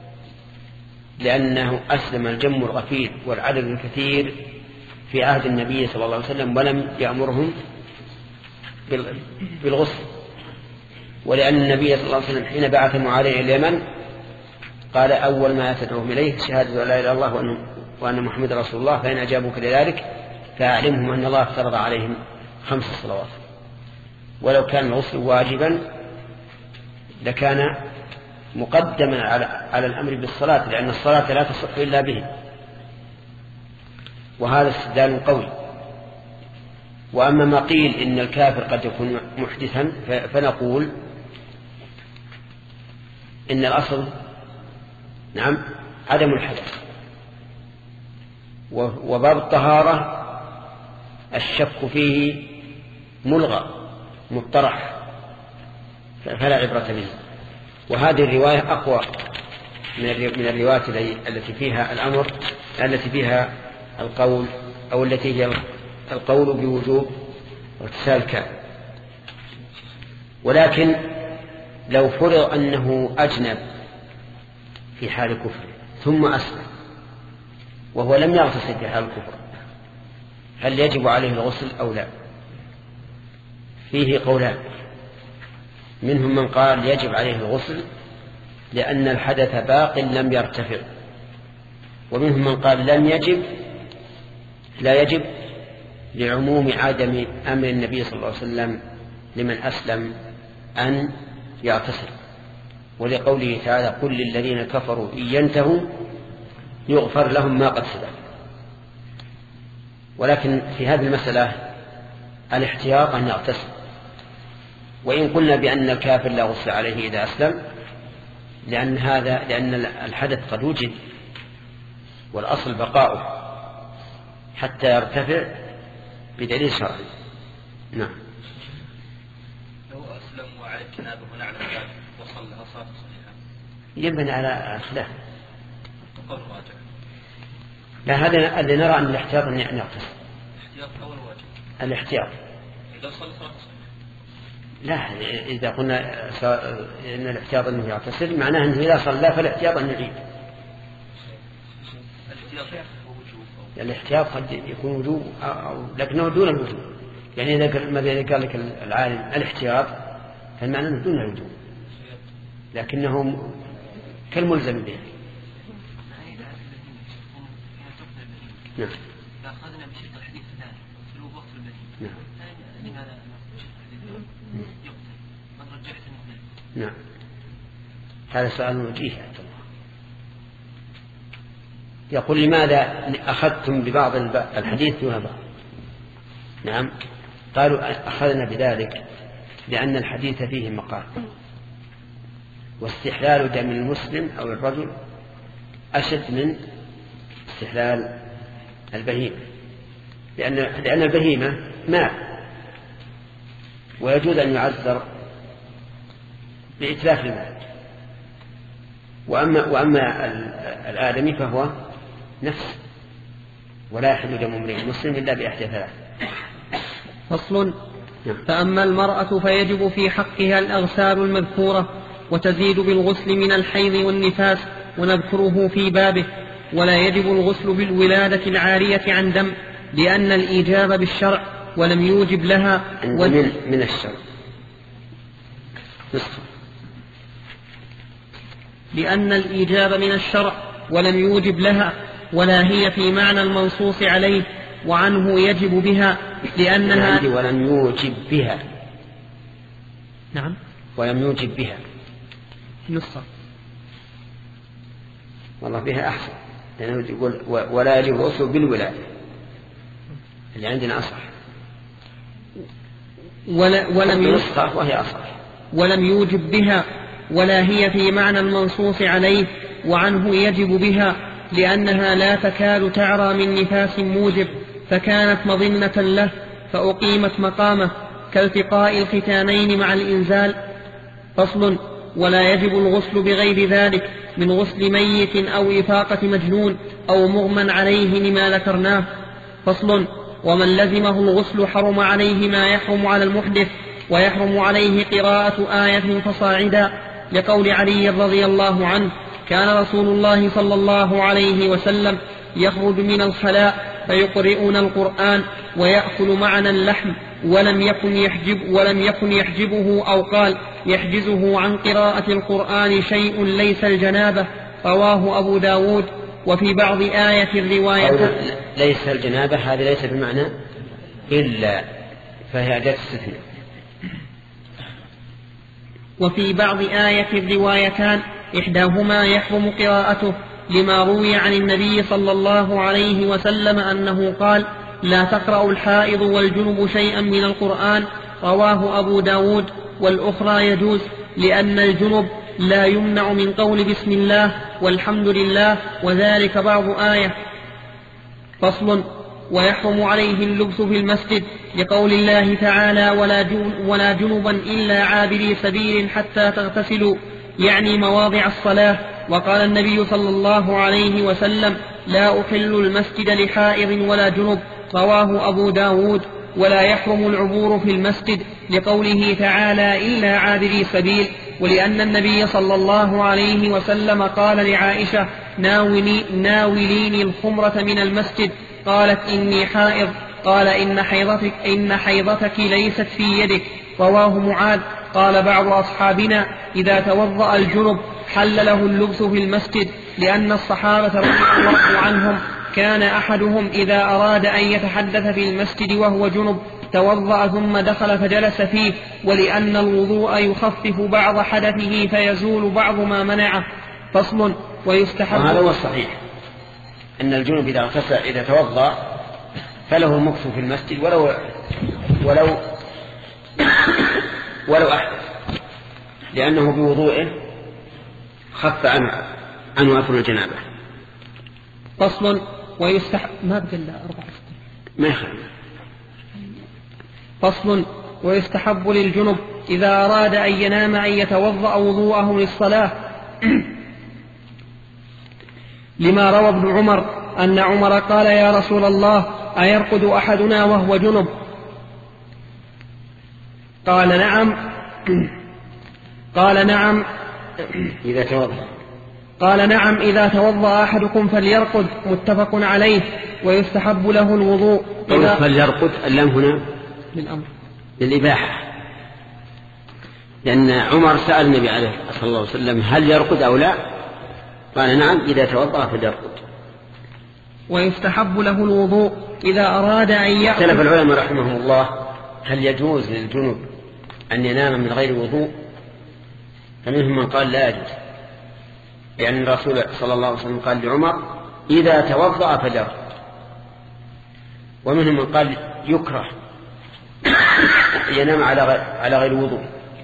لأنه أسلم الجم الغفير والعدد الكثير في عهد النبي صلى الله عليه وسلم ولم يأمرهم بالغسل، ولأن النبي صلى الله عليه وسلم حين بعث معاذ إلى اليمن قال أول ما تدعوهم إليه شهادة لا إله إلا الله وأن محمد رسول الله، فإن أجابوك لذلك فأعلمهم أن الله افترض عليهم خمس صلوات. ولو كان الغسل واجبا لكان مقدما على, على الأمر بالصلاة، لأن الصلاة لا تصح إلا به، وهذا استدلال قوي. وأما ما قيل إن الكافر قد يكون محدثا فنقول إن الأصل نعم عدم الحدث، وباب الطهارة الشك فيه ملغى مطرح فلا عبرة به. وهذه الرواية أقوى من الروايات التي فيها الأمر التي فيها القول أو التي هي القول بوجوب اغتسال الكافر. ولكن لو فرض أنه أجنب في حال كفر ثم أسلم وهو لم يغتسل في حال الكفر، هل يجب عليه الغسل أو لا؟ فيه قولان، منهم من قال يجب عليه الغسل لأن الحدث باق لم يرتفع، ومنهم من قال لم يجب لا يجب لعموم عدم أمر النبي صلى الله عليه وسلم لمن أسلم أن يغتسل، ولقوله تعالى قل للذين كفروا إن ينتهوا يغفر لهم ما قد سلف. ولكن في هذه المسألة الاحتياط أن يغتسل، وإن قلنا بأن الكافر لا غسل عليه إذا أسلم لأن هذا لأن الحدث قد وجد والأصل بقاؤه حتى يرتفع بدليل شرعي. نعم. لو أسلم وعلى الجنابة ونعلم ذلك وصلى صلاة صحيحة ينبني على خلاف قول راجع. لا هذا اللي نرى أن الاحتياط أن يغتسل. الاحتياط أول واجب. الاحتياط. إذا صلى صلاة لا إذا قلنا إن الاحتياط أنه يغتسل معناه أنه إذا صلى فالاحتياط أن يعيد. الاحتياط قد يكون وجوب أو لكنه دون الوجوب. يعني إذا قال لك العالم الاحتياط فالمعنى أنه دون الوجوب لكنه كالملزم به. نعم. إذا أخذنا بشرط الحديث الثاني في الوقت البديل. نعم. لماذا بشرط الحديث يقتل؟ من رجحت المثنى. نعم. هذا سؤال وجيه يا عبد الله. يقول لماذا أخذتم ببعض الحديث دون بعض؟ نعم. قالوا أخذنا بذلك لأن الحديث فيه مقال واستحلال دم المسلم أو الرجل أشد من استحلال البهيمة لأن, لأن البهيمة ماء ويجوز أن يعذر بإتلاف الماء وأما, وأما الآدمي فهو نفس ولا يحل دم امرئ مسلم إلا بإحدى ثلاث. فصل. فأما المرأة فيجب في حقها الأغسال المذكورة وتزيد بالغسل من الحيض والنفاس ونذكره في بابه. ولا يجب الغسل بالولادة العارية عن دم لأن الإيجاب بالشرع ولم يوجب لها من, من الشرع لأن الإيجاب من الشرع ولم يوجب لها ولا هي في معنى المنصوص عليه وعنه يجب بها لأنها ولم يوجب بها. نعم. ولم يوجب بها نصف والله بها أحسن لأنه يقول ولا يجب الغسل بالولادة اللي عندنا أصح ولا ولم يوجب وهي أصح ولم يوجب بها ولا هي في معنى المنصوص عليه وعنه يجب بها لأنها لا تكاد تعرى من نفاس موجب فكانت مظنة له فأقيمت مقامه كالتقاء الختانين مع الإنزال. فصل. ولا يجب الغسل بغير ذلك من غسل ميت أو إفاقة مجنون أو مغمى عليه لما ذكرناه. فصل. ومن لزمه الغسل حرم عليه ما يحرم على المحدث ويحرم عليه قراءة آية فصاعدا لقول علي رضي الله عنه كان رسول الله صلى الله عليه وسلم يخرج من الخلاء فيقرئنا القرآن ويأكل معنا اللحم ولم يكن يحجب ولم يكن يحجبه أو قال يحجزه عن قراءة القرآن شيء ليس الجنابة. رواه أبو داود. وفي بعض آية الرواية ليس الجنابة هذا ليس بمعنى إلا فهي أداة استثناء. وفي بعض آية الروايتان إحداهما يحرم قراءته لما روي عن النبي صلى الله عليه وسلم أنه قال لا تقرأ الحائض والجنب شيئا من القرآن. رواه أبو داود. والأخرى يجوز لأن الجنب لا يمنع من قول بسم الله والحمد لله وذلك بعض آية. فصل. ويحرم عليه اللبس في المسجد لقول الله تعالى ولا جنبا إلا عابري سبيل حتى تغتسلوا يعني مواضع الصلاة. وقال النبي صلى الله عليه وسلم لا أحل المسجد لحائض ولا جنب. رواه أبو داود. ولا يحرم العبور في المسجد لقوله تعالى إلا عابري سبيل ولأن النبي صلى الله عليه وسلم قال لعائشة ناولي ناوليني الخمرة من المسجد قالت إني حائض قال إن حيضتك, إن حيضتك ليست في يدك. رواه معاذ. قال بعض أصحابنا إذا توضأ الجنب حل له اللبس في المسجد لأن الصحابة رضي الله عنهم كان أحدهم إذا أراد أن يتحدث في المسجد وهو جنب توضأ ثم دخل فجلس فيه ولأن الوضوء يخفف بعض حدثه فيزول بعض ما منعه. فصل. ويستحب هذا هو الصحيح أن الجنب إذا اغتسل إذا توضأ فله المكث في المسجد ولو ولو ولو أحدث لأنه بوضوئه خف عنه عنه أثر الجنابة. فصل. ويستحب ما بقى إلا أربعة ما يخالف. فصل. ويستحب للجنب إذا أراد أن ينام أن يتوضأ وضوءه للصلاة لما روى ابن عمر أن عمر قال يا رسول الله أيرقد أحدنا وهو جنب؟ قال نعم قال نعم إذا توضأ قال نعم إذا توضأ أحدكم فليرقد، متفق عليه. ويستحب له الوضوء إذا فليرقد، اللام هنا للأمر للإباحة، لأن عمر سأل النبي عليه صلى الله عليه وسلم هل يرقد أو لا، قال نعم إذا توضأ فليرقد. ويستحب له الوضوء إذا أراد أن يأكل. اختلف العلماء رحمهم الله هل يجوز للجنوب أن ينام من غير وضوء، فمنهم من قال لا يجوز، لأن الرسول صلى الله عليه وسلم قال لعمر إذا توضأ فليرقد، ومنهم من قال يكره ينام على غير وضوء،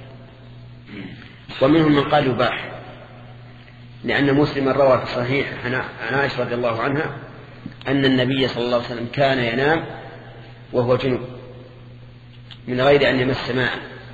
ومنهم من قال يباح، لأن مسلم روى في الصحيح عن عائشة رضي الله عنها أن النبي صلى الله عليه وسلم كان ينام وهو جنوب من غير أن يمس ماء.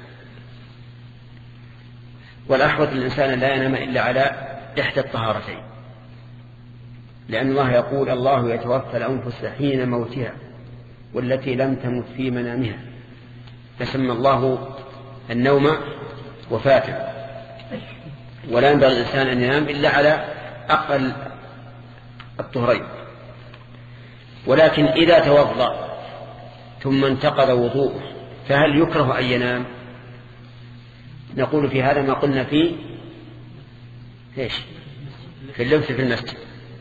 والأحوط الإنسان لا ينام إلا على إحدى الطهارتين، لأن الله يقول الله يتوفى الأنفس حين موتها والتي لم تمت في منامها، فسمى الله النوم وفاة، ولا ينبغي الإنسان أن ينام إلا على أقل الطهرين. ولكن إذا توضأ ثم انتقض وضوءه فهل يكره أن ينام؟ نقول في هذا ما قلنا فيه إيش؟ في اللبس في المسجد.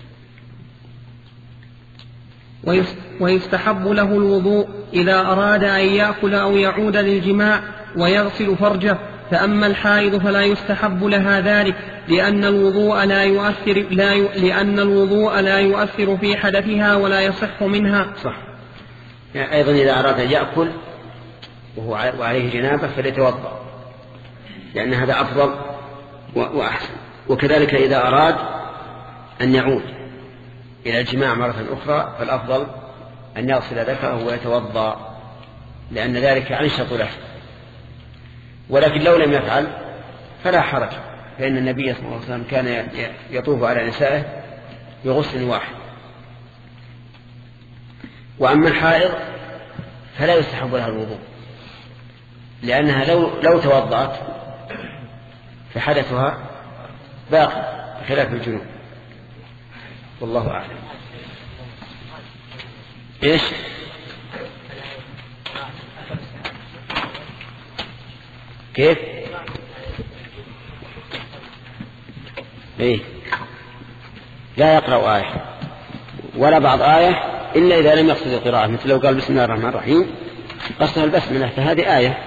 ويستحب له الوضوء إذا أراد أن يأكل أو يعود للجماع ويغسل فرجه، فأما الحائض فلا يستحب لها ذلك، لأن الوضوء لا يؤثر لا ي... لأن الوضوء لا يؤثر في حدثها ولا يصح منها. صح. يعني أيضا إذا أراد أن يأكل وهو وعليه جنابة فليتوضأ، لأن هذا أفضل وأحسن. وكذلك إذا أراد أن يعود إلى الجماع مرة أخرى فالأفضل أن يغسل ذكره ويتوضأ، لأن ذلك أنشط له. ولكن لو لم يفعل فلا حرج، فإن النبي صلى الله عليه وسلم كان يطوف على نسائه بغسل واحد. وأما الحائض فلا يستحب لها الوضوء، لأنها لو, لو توضأت فحدثها باقي بخلاف الجنوب، والله أعلم. إيش؟ كيف؟ إيه؟ لا يقرأ آية ولا بعض آية إلا إذا لم يقصد القراءة، مثل لو قال بسم الله الرحمن الرحيم قصدها البسملة فهذه آية.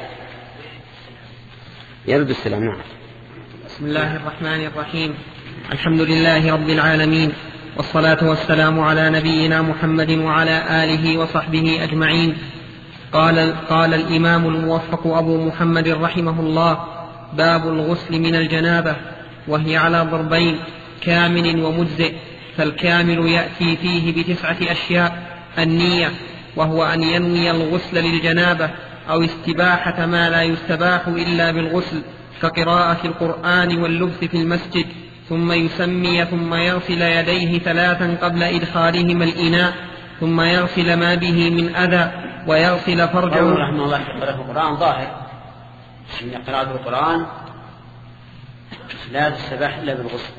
يرد السلام. نعم. بسم الله الرحمن الرحيم، الحمد لله رب العالمين، والصلاة والسلام على نبينا محمد وعلى آله وصحبه أجمعين. قال, قال الإمام الموفق أبو محمد رحمه الله: باب الغسل من الجنابة، وهي على ضربين: كامل ومجزئ. فالكامل يأتي فيه بتسعة أشياء: النية، وهو أن ينوي الغسل للجنابة أو استباحة ما لا يستباح إلا بالغسل، كقراءة القرآن واللبس في المسجد، ثم يسمي ثم يغسل يديه ثلاثا قبل إدخالهما الإناء، ثم يغسل ما به من أذى، ويغسل فرجه. رحمه الله قراءة القرآن ظاهر أن قراءة القرآن لا تستباح إلا بالغسل.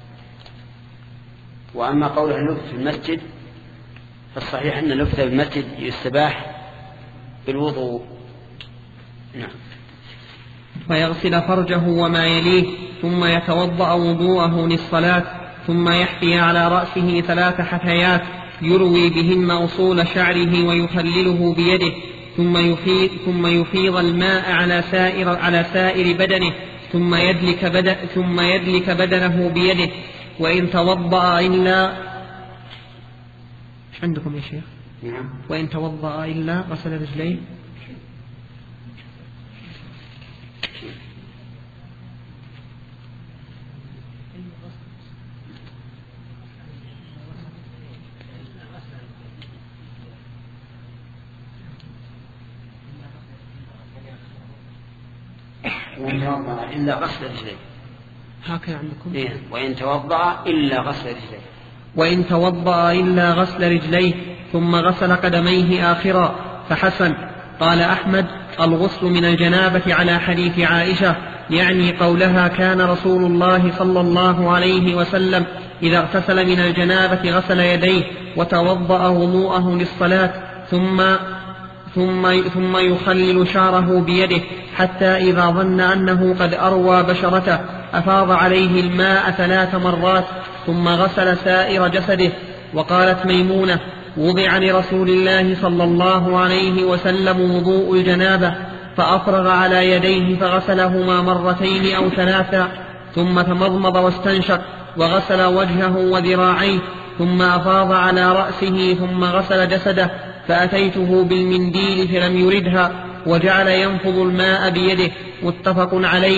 وأما قوله اللبس في المسجد فالصحيح أن اللبس في المسجد يستباح بالوضوء. نعم. ويغسل فرجه وما يليه، ثم يتوضأ وضوءه للصلاة، ثم يحفي على رأسه ثلاث حثيات يروي بهن أصول شعره ويخلله بيده، ثم يفيض, ثم يفيض الماء على سائر, على سائر بدنه، ثم يدلك, بدن ثم يدلك بدنه بيده. وإن توضأ إلا إيش عندكم يا شيخ؟ نعم. وإن توضأ إلا غسل رجليه. وإن توضأ إلا غسل رجليه. هكذا عندكم؟ إيه؟ وإن توضأ إلا غسل رجليه. وإن توضأ إلا غسل رجليه ثم غسل قدميه آخرا فحسن. قال أحمد: الغسل من الجنابة على حديث عائشة، يعني قولها كان رسول الله صلى الله عليه وسلم إذا اغتسل من الجنابة غسل يديه وتوضأ وضوءه للصلاة ثم ثم ثم يخلل شعره بيده حتى إذا ظن أنه قد أروى بشرته أفاض عليه الماء ثلاث مرات ثم غسل سائر جسده. وقالت ميمونة: وضع لرسول الله صلى الله عليه وسلم وضوء الجنابة فأفرغ على يديه فغسلهما مرتين أو ثلاثا ثم تمضمض واستنشق وغسل وجهه وذراعيه ثم أفاض على رأسه ثم غسل جسده، فأتيته بالمنديل فلم يردها وجعل ينفض الماء بيده. متفق عليه.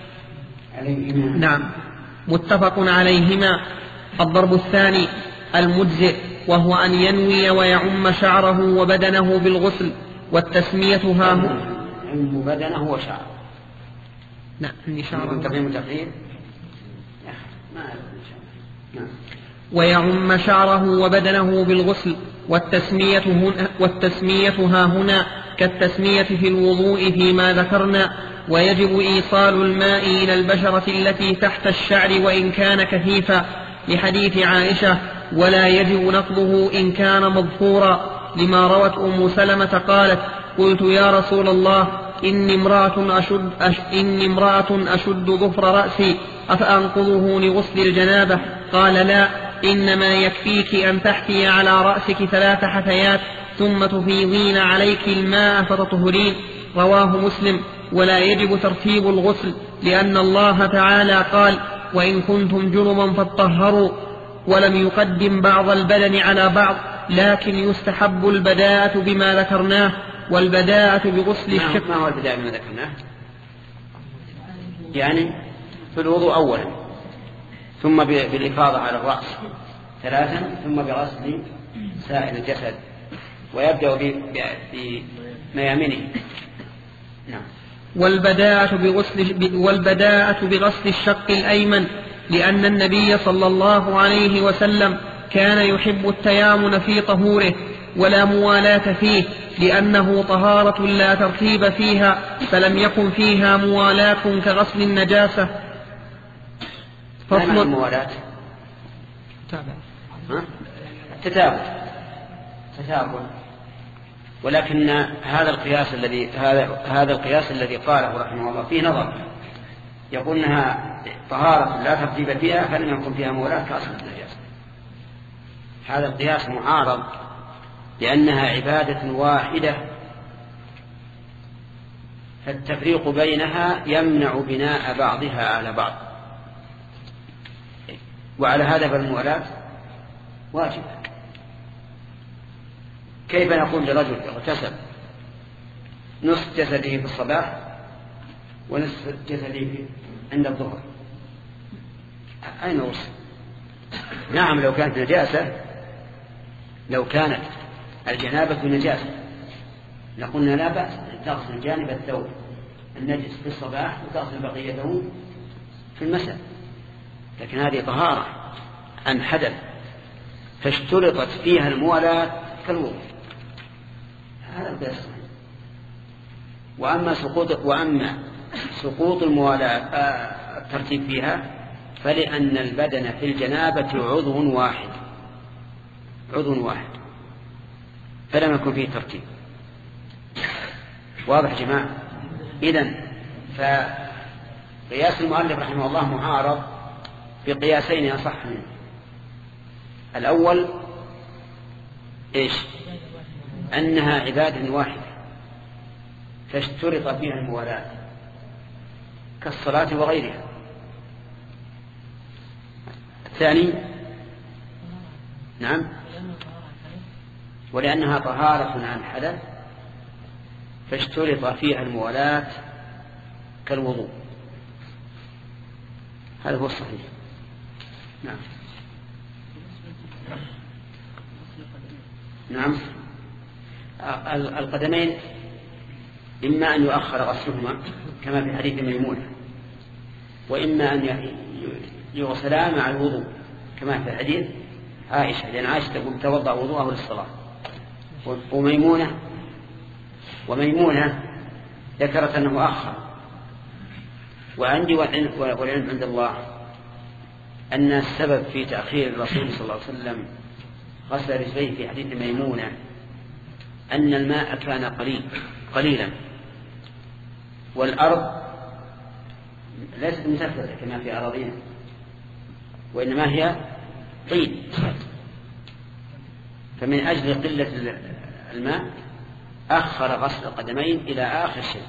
نعم، متفق عليهما. الضرب الثاني المجزئ، وهو أن ينوي ويعم شعره وبدنه بالغسل، والتسمية ها يعم بدنه وشعره. نعم، إني شعره تقييم تقييم نعم. ويعم شعره وبدنه بالغسل، والتسمية هنا, والتسمية ها هنا كالتسمية في الوضوء فيما ذكرنا. ويجب إيصال الماء إلى البشرة التي تحت الشعر وإن كان كثيفا، لحديث عائشة: ولا يجب نقضه إن كان مظفورا، لما روت أم سلمة قالت: قلت يا رسول الله إني امرأة أشد, أش إني امرأة أشد ظفر رأسي أفأنقضه لغسل الجنابة؟ قال: لا، إنما يكفيك أن تحتي على رأسك ثلاث حثيات ثم تفيضين عليك الماء فتطهرين. رواه مسلم. ولا يجب ترتيب الغسل، لأن الله تعالى قال: وإن كنتم جنبا فاطهروا، ولم يقدم بعض البدن على بعض، لكن يستحب البداءة بما ذكرناه. والبداءة بغسل الشق. ما هو البداءة بما ذكرناه؟ يعني في الوضوء أولا، ثم بالإفاضة على الرأس ثلاثا، ثم بغسل سائر الجسد، ويبدأ بميامنه. نعم. والبداءة بغسل, والبداءة بغسل الشق الأيمن، لأن النبي صلى الله عليه وسلم كان يحب التيامن في طهوره ولا موالاة فيه، لأنه طهارة لا ترتيب فيها، فلم يكن فيها موالاة كغسل النجاسة. فصل الموالاة التتابع تتابع، ولكن هذا القياس الذي هذا هذا القياس الذي قاله رحمه الله فيه نظر. يقول انها طهارة لا ترتيب فيها فلم يكن فيها موالاة كأصل النجاسة. هذا القياس معارض، لأنها عبادة واحدة، فالتفريق بينها يمنع بناء بعضها على بعض، وعلى هذا فالموالاة واجبة. كيف نقول لرجل اغتسل نصف جسده في الصباح ونصف جسده عند الظهر؟ أين وصل؟ نعم، لو كانت نجاسة، لو كانت الجنابة نجاسة لقلنا لا بأس تغسل جانب الثوب النجس في الصباح وتغسل بقيته في المساء، لكن هذه طهارة عن حدث فاشترطت فيها الموالاة كالوضوء، هذا القياس. وأما سقوط وأما سقوط الموالاة الترتيب فيها فلأن البدن في الجنابة عضو واحد عضو واحد فلم يكن فيه ترتيب. واضح يا جماعة؟ إذن فقياس المؤلف رحمه الله معارض بقياسين أصح منه. الأول إيش؟ أنها عبادة واحدة فاشترط فيها الموالاة كالصلاة وغيرها. الثاني نعم، ولأنها طهارة عن حدث فاشترط فيها الموالاة كالوضوء. هذا هو الصحيح. نعم نعم. القدمين إما أن يؤخر غسلهما كما في حديث ميمونة، وإما أن يغسلا مع الوضوء كما في الحديث عائشة، لأن عائشة تقول توضأ وضوءه للصلاة. وميمونة وميمونة ذكرت أنه أخر. وعندي والعلم عند الله أن السبب في تأخير الرسول صلى الله عليه وسلم غسل رجليه في حديث ميمونة أن الماء كان قليل قليلا، والأرض ليست مسفلة كما في أراضينا، وإنما هي طين، فمن أجل قلة الماء أخر غسل القدمين إلى آخر شيء.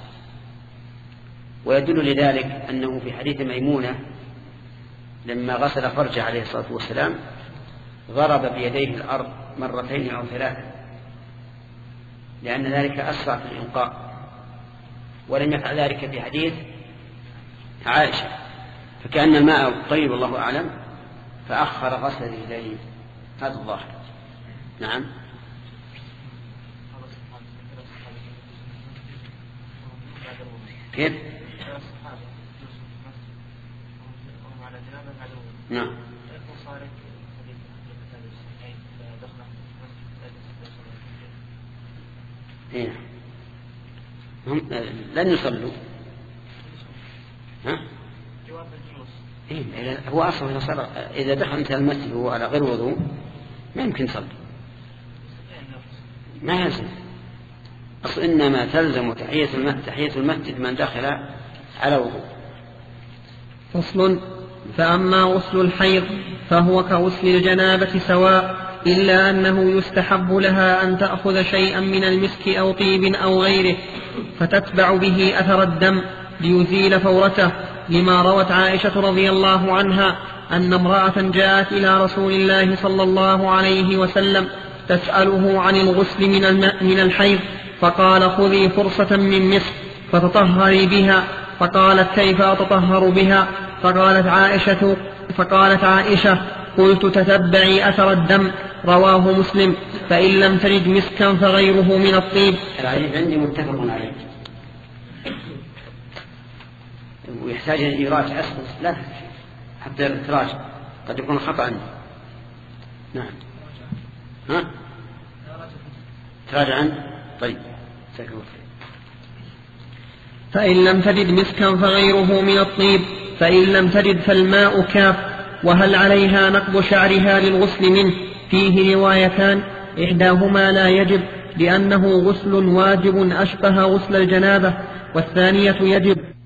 ويدل لذلك أنه في حديث ميمونة لما غسل فرجه عليه الصلاة والسلام ضرب بيديه الأرض مرتين أو ثلاثة، لأن ذلك أسرع في الإنقاء، ولم يفعل ذلك في حديث عائشة، فكأن الماء طيب والله أعلم، فأخر غسل رجليه. هذا الظاهر. نعم. كيف؟ نعم. إيه. هم لن يصلوا. ها؟ إيه. هو أصلا إذا صار إذا دخل مثل المسجد وهو على غير وضوء ما يمكن يصلي، ما يلزم. أصل إنما تلزم تحية المسجد تحية المسجد من دخل على وضوء. فصل. فأما غسل الحيض فهو كغسل الجنابة سواء، إلا أنه يستحب لها أن تأخذ شيئا من المسك أو طيب أو غيره فتتبع به أثر الدم ليزيل فورته، لما روت عائشة رضي الله عنها أن امرأة جاءت إلى رسول الله صلى الله عليه وسلم تسأله عن الغسل من الحيض، فقال خذي فرصة من مسك فتطهري بها. فقالت كيف أتطهر بها؟ فقالت عائشة, فقالت عائشة قلت تتبعي أثر الدم. رواه مسلم. فإن لم تجد مسكا فغيره من الطيب. الحديث عندي متفق عليه، ويحتاج أن يراجع أسفل لا حتى تراجع، قد يكون خطأ عندي. نعم. ها؟ تراجع عنه. طيب. فإن لم تجد مسكا فغيره من الطيب، فإن لم تجد فالماء كاف. وهل عليها نقض شعرها للغسل منه؟ فيه روايتان، إحداهما لا يجب لأنه غسل واجب أشبه غسل الجنابة، والثانية يجب